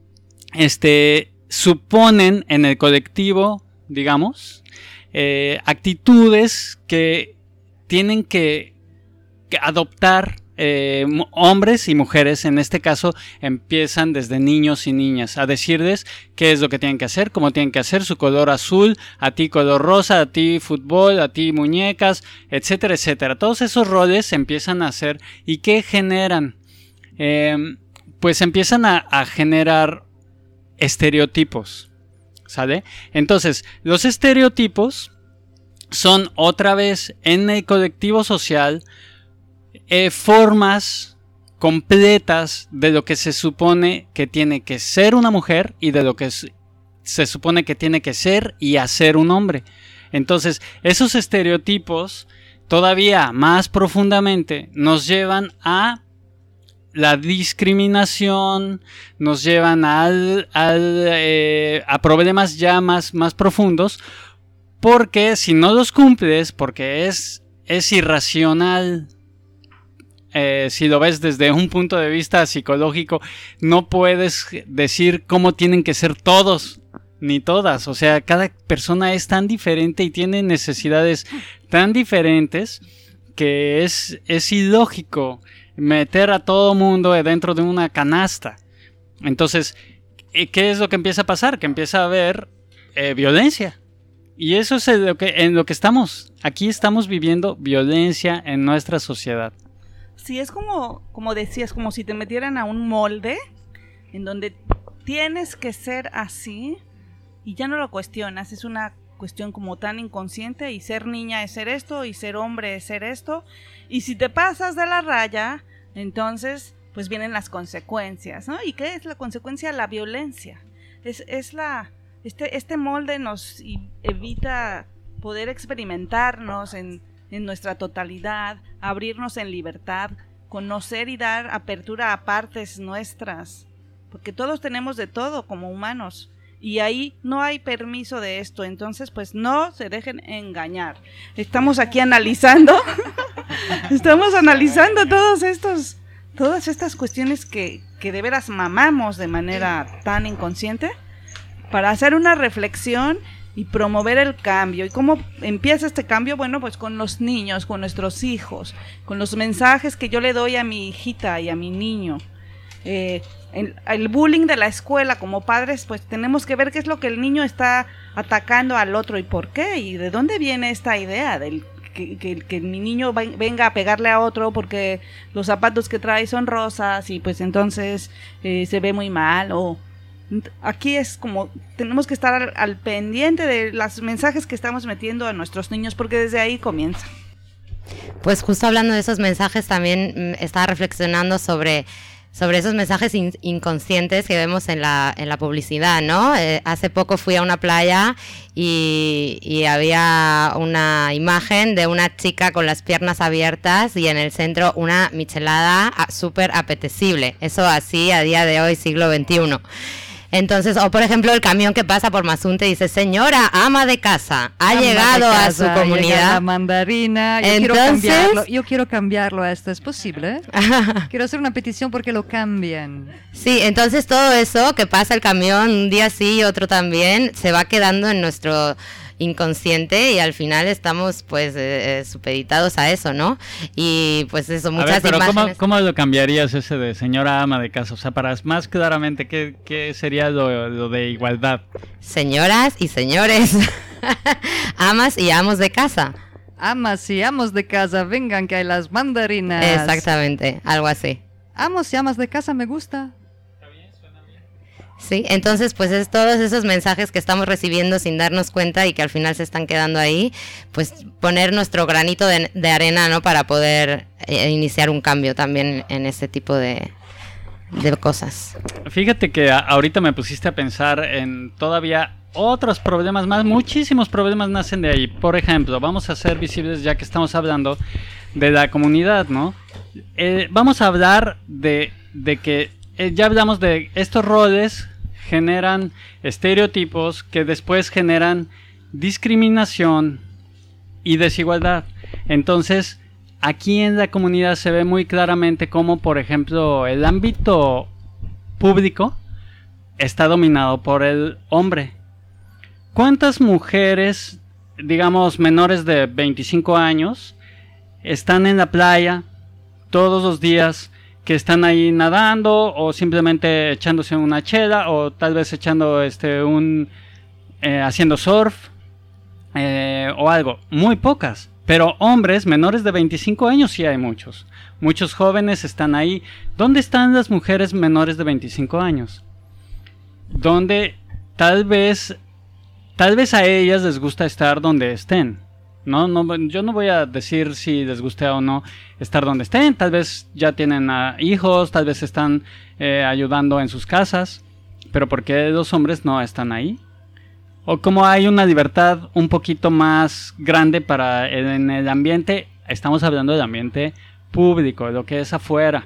este, suponen en el colectivo, digamos, eh, actitudes que tienen que adoptar eh, hombres y mujeres. En este caso empiezan desde niños y niñas a decirles qué es lo que tienen que hacer, cómo tienen que hacer, su color azul, a ti color rosa, a ti fútbol, a ti muñecas, etcétera, etcétera. Todos esos roles se empiezan a hacer. ¿Y qué generan? Eh, pues empiezan a, a generar estereotipos, ¿sale? Entonces, los estereotipos son otra vez en el colectivo social Eh, formas completas de lo que se supone que tiene que ser una mujer y de lo que se, se supone que tiene que ser y hacer un hombre. Entonces, esos estereotipos todavía más profundamente nos llevan a la discriminación, nos llevan al, al, eh, a problemas ya más, más profundos, porque si no los cumples, porque es, es irracional. Eh, si lo ves desde un punto de vista psicológico, no puedes decir cómo tienen que ser todos ni todas. O sea, cada persona es tan diferente y tiene necesidades tan diferentes que es, es ilógico meter a todo mundo dentro de una canasta. Entonces, ¿qué es lo que empieza a pasar? Que empieza a haber eh, violencia. Y eso es en lo que, en lo que estamos. Aquí estamos viviendo violencia en nuestra sociedad.
Sí, es como, como decías, como si te metieran a un molde en donde tienes que ser así y ya no lo cuestionas. Es una cuestión como tan inconsciente, y ser niña es ser esto, y ser hombre es ser esto. Y si te pasas de la raya, entonces pues vienen las consecuencias, ¿no? ¿Y qué es la consecuencia? La violencia. Es, es la, este, este molde nos evita poder experimentarnos en en nuestra totalidad, abrirnos en libertad, conocer y dar apertura a partes nuestras, porque todos tenemos de todo como humanos, y ahí no hay permiso de esto. Entonces pues no se dejen engañar. Estamos aquí analizando, estamos analizando todos estos, todas estas cuestiones que, que de veras mamamos de manera tan inconsciente, para hacer una reflexión y promover el cambio. ¿Y cómo empieza este cambio? Bueno, pues con los niños, con nuestros hijos, con los mensajes que yo le doy a mi hijita y a mi niño. eh, el, el bullying de la escuela, como padres, pues tenemos que ver qué es lo que el niño está atacando al otro y por qué, y de dónde viene esta idea del que, que, que mi niño venga a pegarle a otro porque los zapatos que trae son rosas y pues entonces eh, se ve muy mal. O aquí es como tenemos que estar al, al pendiente de los mensajes que estamos metiendo a nuestros niños, porque desde ahí comienza.
Pues justo hablando de esos mensajes, también estaba reflexionando sobre sobre esos mensajes in- inconscientes que vemos en la en la publicidad, ¿no? Eh, hace poco fui a una playa y, y había una imagen de una chica con las piernas abiertas y en el centro una michelada súper apetecible. Eso así a día de hoy, siglo veintiuno. Entonces, o por ejemplo, el camión que pasa por Mazunte dice, señora, ama de casa, ha
ama
llegado
casa,
a su comunidad.
La mandarina, yo
Entonces,
quiero cambiarlo, yo quiero cambiarlo a esto, ¿es posible? Quiero hacer una petición porque lo cambien.
Sí, entonces todo eso que pasa el camión un día sí y otro también, se va quedando en nuestro inconsciente y al final estamos pues eh, supeditados a eso, ¿no? Y pues eso, muchas
a ver, pero
imágenes.
¿cómo, ¿cómo lo cambiarías ese de señora ama de casa? O sea, para más claramente, ¿qué, qué sería lo, lo de igualdad?
Señoras y señores, amas y amos de casa.
Amas y amos de casa, vengan que hay las mandarinas.
Exactamente, algo así.
Amos y amas de casa me gusta.
Sí, entonces pues es todos esos mensajes que estamos recibiendo sin darnos cuenta y que al final se están quedando ahí, pues poner nuestro granito de, de arena, ¿no? Para poder eh, iniciar un cambio también en ese tipo de, de cosas.
Fíjate que a, ahorita me pusiste a pensar en todavía otros problemas más, muchísimos problemas nacen de ahí. Por ejemplo, vamos a hacer visibles, ya que estamos hablando de la comunidad, ¿no? Eh, vamos a hablar de, de que eh, ya hablamos de estos roles generan estereotipos que después generan discriminación y desigualdad. Entonces, aquí en la comunidad se ve muy claramente cómo, por ejemplo, el ámbito público está dominado por el hombre. ¿Cuántas mujeres, digamos, menores de veinticinco años, están en la playa todos los días, que están ahí nadando o simplemente echándose una chela o tal vez echando este un eh, haciendo surf eh, o algo? Muy pocas, pero hombres menores de veinticinco años sí hay muchos. Muchos jóvenes están ahí. ¿Dónde están las mujeres menores de veinticinco años? Donde tal vez tal vez a ellas les gusta estar donde estén. No, no, yo no voy a decir si les guste o no estar donde estén. Tal vez ya tienen uh, hijos, tal vez están eh, ayudando en sus casas. Pero ¿por qué los hombres no están ahí? O como hay una libertad un poquito más grande para el, en el ambiente, estamos hablando del ambiente público, lo que es afuera,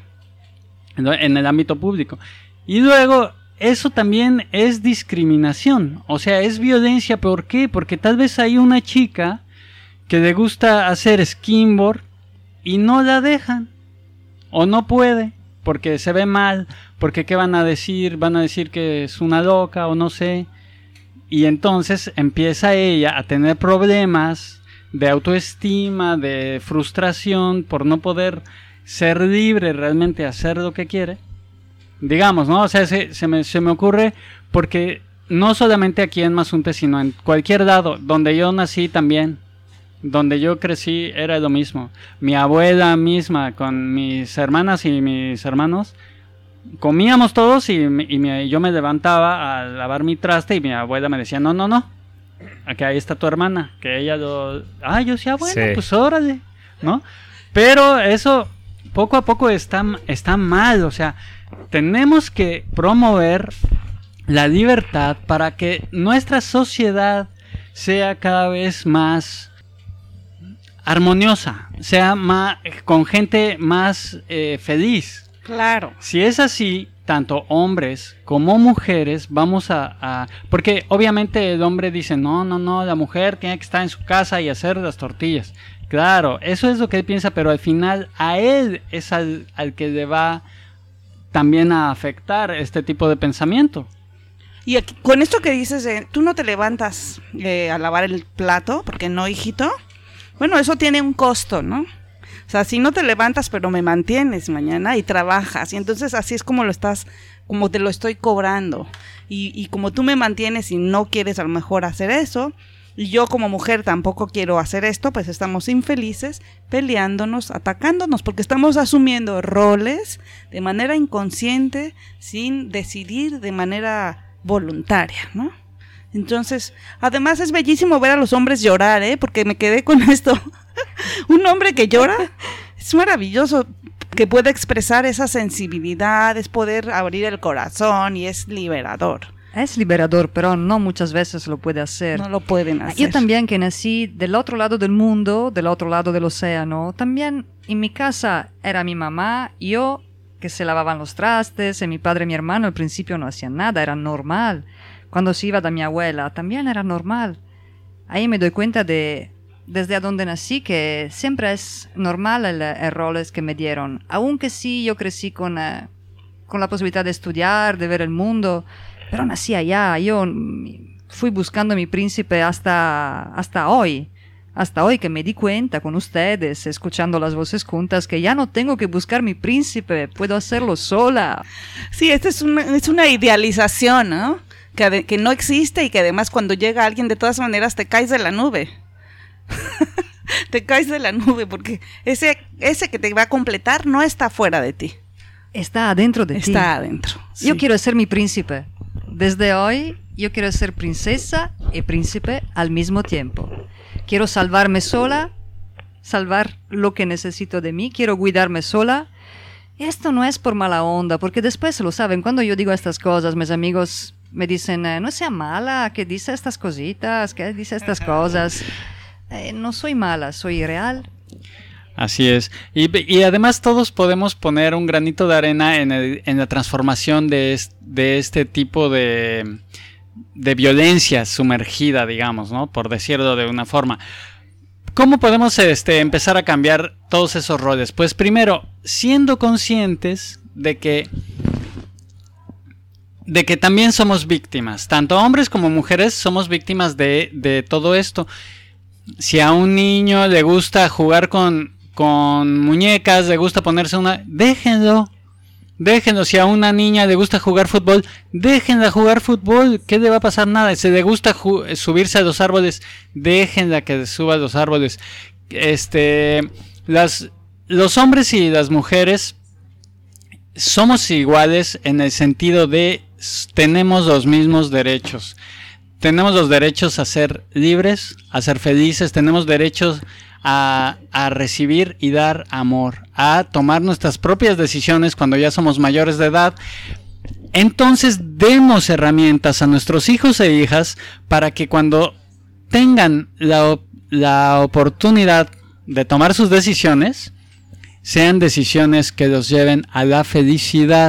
en el ámbito público. Y luego, eso también es discriminación, o sea, es violencia. ¿Por qué? Porque tal vez hay una chica que le gusta hacer skimboard y no la dejan, o no puede, porque se ve mal, porque ¿qué van a decir? Van a decir que es una loca o no sé, y entonces empieza ella a tener problemas de autoestima, de frustración por no poder ser libre realmente, hacer lo que quiere, digamos, ¿no? O sea, se, se, me, se me ocurre porque no solamente aquí en Mazunte, sino en cualquier lado, donde yo nací también, donde yo crecí era lo mismo. Mi abuela misma con mis hermanas y mis hermanos comíamos todos y, y me, yo me levantaba a lavar mi traste y mi abuela me decía, no, no, no, aquí ahí está tu hermana, que ella lo... Ah, yo decía, bueno, sí, pues órale, ¿no? Pero eso poco a poco está, está mal, o sea, tenemos que promover la libertad para que nuestra sociedad sea cada vez más armoniosa, sea más, con gente más eh, feliz.
Claro.
Si es así, tanto hombres como mujeres vamos a, a... Porque obviamente el hombre dice, no, no, no, la mujer tiene que estar en su casa y hacer las tortillas. Claro, eso es lo que él piensa, pero al final a él es al, al que le va también a afectar este tipo de pensamiento.
Y aquí, con esto que dices, eh, tú no te levantas eh, a lavar el plato, porque no, hijito. Bueno, eso tiene un costo, ¿no? O sea, si no te levantas, pero me mantienes mañana y trabajas. Y entonces así es como lo estás, como te lo estoy cobrando. Y, y como tú me mantienes y no quieres a lo mejor hacer eso, y yo como mujer tampoco quiero hacer esto, pues estamos infelices, peleándonos, atacándonos, porque estamos asumiendo roles de manera inconsciente, sin decidir de manera voluntaria, ¿no? Entonces, además es bellísimo ver a los hombres llorar, ¿eh? Porque me quedé con esto. Un hombre que llora es maravilloso, que puede expresar esa sensibilidad, es poder abrir el corazón y es liberador.
Es liberador, pero no muchas veces lo puede hacer.
No lo pueden hacer.
Yo también, que nací del otro lado del mundo, del otro lado del océano, también en mi casa era mi mamá, yo que se lavaban los trastes, y mi padre y mi hermano al principio no hacían nada, era normal. Cuando se iba de mi abuela, también era normal. Ahí me doy cuenta de, desde a donde nací, que siempre es normal el, el roles que me dieron. Aunque sí, yo crecí con, uh, con la posibilidad de estudiar, de ver el mundo, pero nací allá. Yo fui buscando mi príncipe hasta, hasta hoy. Hasta hoy que me di cuenta con ustedes, escuchando las voces juntas, que ya no tengo que buscar mi príncipe, puedo hacerlo sola.
Sí, esta es una, es una idealización, ¿no? Que, de, que no existe y que además cuando llega alguien de todas maneras te caes de la nube. Te caes de la nube porque ese, ese que te va a completar no está fuera de ti.
Está adentro de
está
ti.
Está adentro. Sí.
Yo quiero ser mi príncipe. Desde hoy yo quiero ser princesa y príncipe al mismo tiempo. Quiero salvarme sola, salvar lo que necesito de mí, quiero cuidarme sola. Esto no es por mala onda, porque después lo saben, cuando yo digo estas cosas, mis amigos me dicen, eh, no sea mala, que dice estas cositas, que dice estas cosas. Eh, no soy mala, soy real.
Así es. Y, y además todos podemos poner un granito de arena en, el, en la transformación de, est, de este tipo de, de violencia sumergida, digamos, ¿no? Por decirlo de una forma. ¿Cómo podemos este, empezar a cambiar todos esos roles? Pues primero, siendo conscientes de que de que también somos víctimas, tanto hombres como mujeres somos víctimas de, de todo esto. Si a un niño le gusta jugar con, con muñecas, le gusta ponerse una... déjenlo, déjenlo. Si a una niña le gusta jugar fútbol, déjenla jugar fútbol, ¿qué le va a pasar? Nada. Si le gusta subirse a los árboles, déjenla que suba a los árboles. Este, las, los hombres y las mujeres somos iguales en el sentido de tenemos los mismos derechos. Tenemos los derechos a ser libres, a ser felices, tenemos derechos a, a recibir y dar amor, a tomar nuestras propias decisiones cuando ya somos mayores de edad. Entonces demos herramientas a nuestros hijos e hijas para que cuando tengan la, la oportunidad de tomar sus decisiones, sean decisiones que los lleven a la felicidad,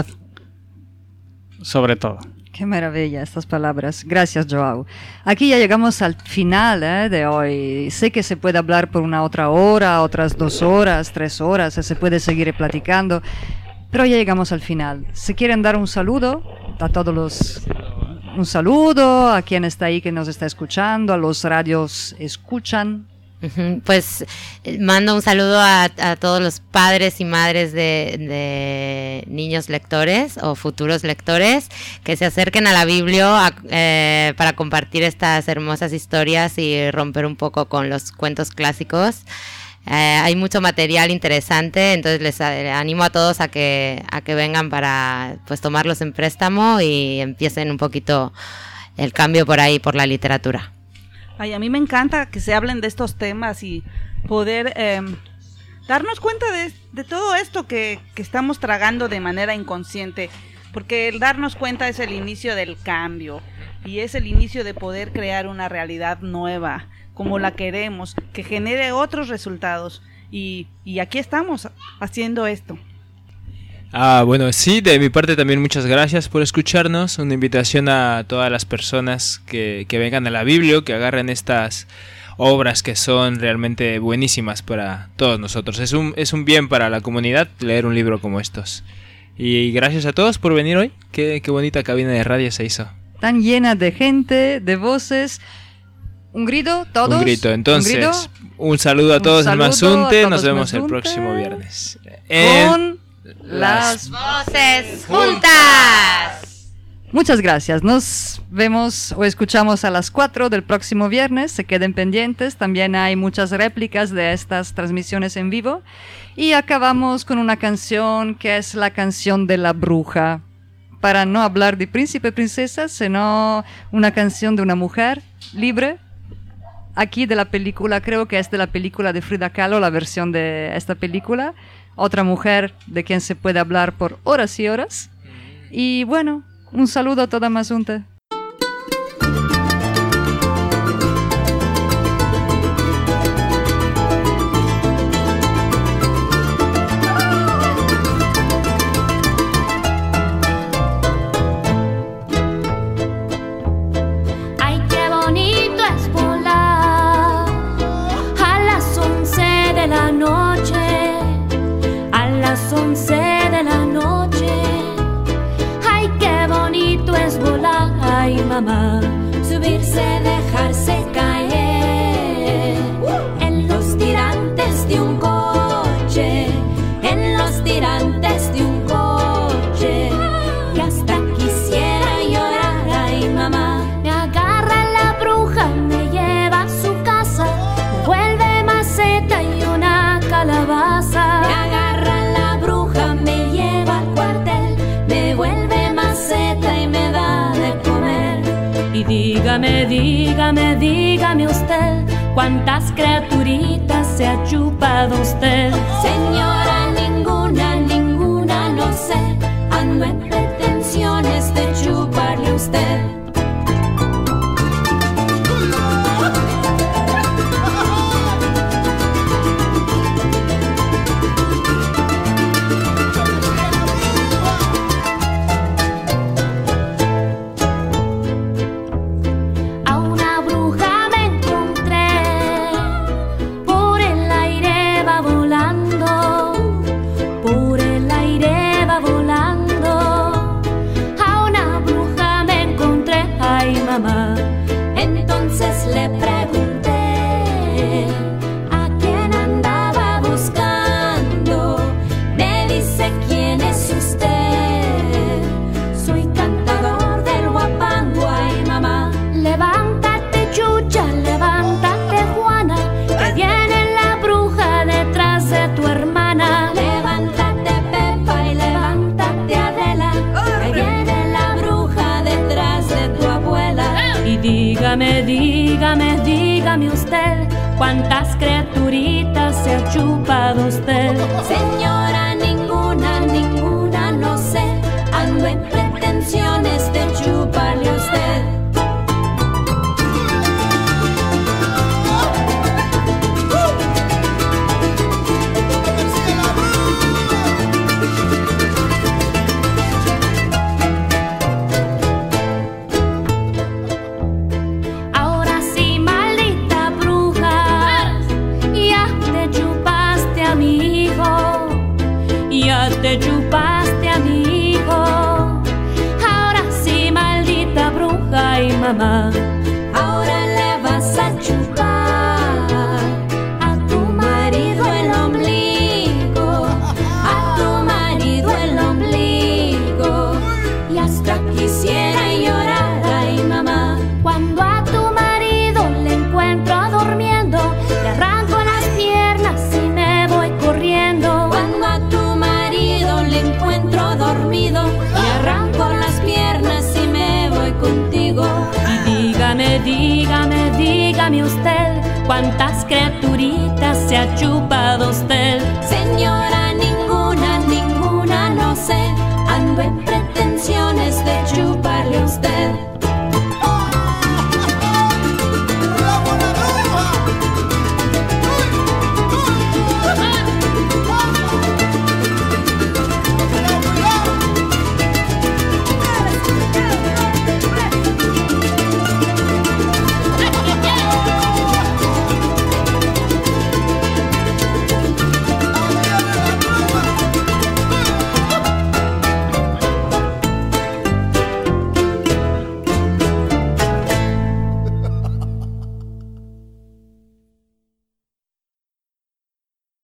sobre todo.
Qué maravilla estas palabras. Gracias, Joao. Aquí ya llegamos al final eh, de hoy. Sé que se puede hablar por una otra hora, otras dos horas, tres horas, se puede seguir platicando, pero ya llegamos al final. Si quieren dar un saludo a todos los... Un saludo a quien está ahí, que nos está escuchando, a los radios escuchan.
Pues mando un saludo a, a todos los padres y madres de, de niños lectores o futuros lectores que se acerquen a la Biblia a, eh, para compartir estas hermosas historias y romper un poco con los cuentos clásicos. Eh, hay mucho material interesante, entonces les eh, animo a todos a que a que vengan para pues tomarlos en préstamo y empiecen un poquito el cambio por ahí, por la literatura.
Ay, a mí me encanta que se hablen de estos temas y poder eh, darnos cuenta de, de todo esto que, que estamos tragando de manera inconsciente, porque el darnos cuenta es el inicio del cambio y es el inicio de poder crear una realidad nueva, como la queremos, que genere otros resultados y, y aquí estamos haciendo esto.
Ah, bueno, sí, de mi parte también muchas gracias por escucharnos. Una invitación a todas las personas que, que vengan a la Biblia, que agarren estas obras que son realmente buenísimas para todos nosotros. Es un, es un bien para la comunidad leer un libro como estos. Y gracias a todos por venir hoy. Qué, qué bonita cabina de radio se hizo.
Tan llena de gente, de voces. Un grito, todos.
Un grito, entonces.
¿Un grito?
Un saludo a todos en Mazunte. Nos vemos
Mazunte.
el próximo viernes.
Con
las
voces juntas.
Muchas gracias. Nos vemos o escuchamos a las cuatro del próximo viernes. Se queden pendientes. También hay muchas réplicas de estas transmisiones en vivo. Y acabamos con una canción que es la canción de la bruja. Para no hablar de príncipe y princesa, sino una canción de una mujer libre. Aquí de la película, creo que es de la película de Frida Kahlo, la versión de esta película. Otra mujer de quien se puede hablar por horas y horas. Y bueno, un saludo a toda Mazunte.
Ay, qué bonito es volar a las once de la noche, a las once de la noche. Ay, qué bonito es volar, ay mamá, subirse, dejarse caer en los tirantes de un coche, en los tirantes de un coche. Y hasta quisiera llorar, ay mamá. Me agarra la bruja, me lleva a su casa, me vuelve maceta y una calabaza. Me agarra la bruja, me lleva al cuartel, me vuelve maceta y me da de comer. Y dígame, dígame, dígame usted, ¿cuántas criaturitas se ha chupado usted? Señora, ninguna, ninguna, no sé, ando en pretensiones de chuparle a usted. A una bruja me encontré, por el aire va volando, por el aire va volando. A una bruja me encontré, ay mamá. Entonces le pregunté a quién andaba buscando. Me dice, ¿quién es usted? Soy cantador del guapango, ay mamá. Levántate, chucha, levántate, Juana, que viene la bruja detrás de tu hermana. Levántate, Pepa, y levántate, Adela, que viene la bruja detrás de tu abuela. Y dígame, dígame, dígame usted, ¿cuántas criaturitas se ha chupado usted? Señora, ninguna, ninguna, no sé, ando en pretensiones de chuparle a usted. Ahora sí, maldita bruja, ya te chupaste a mi hijo, ya te chupaste a mi hijo. Ahora sí, maldita bruja y mamá, ahora le vas a chupar a tu marido el ombligo, a tu marido el ombligo. Y hasta quisiera llorar, ay mamá, cuando a tu marido le encuentro durmiendo, le arranco las piernas y me voy corriendo. Cuando a tu marido le encuentro dormido, le arranco las piernas y me voy contigo. Y dígame, dígame, dígame usted, ¿cuántas criaturitas se ha chupado usted? Señora,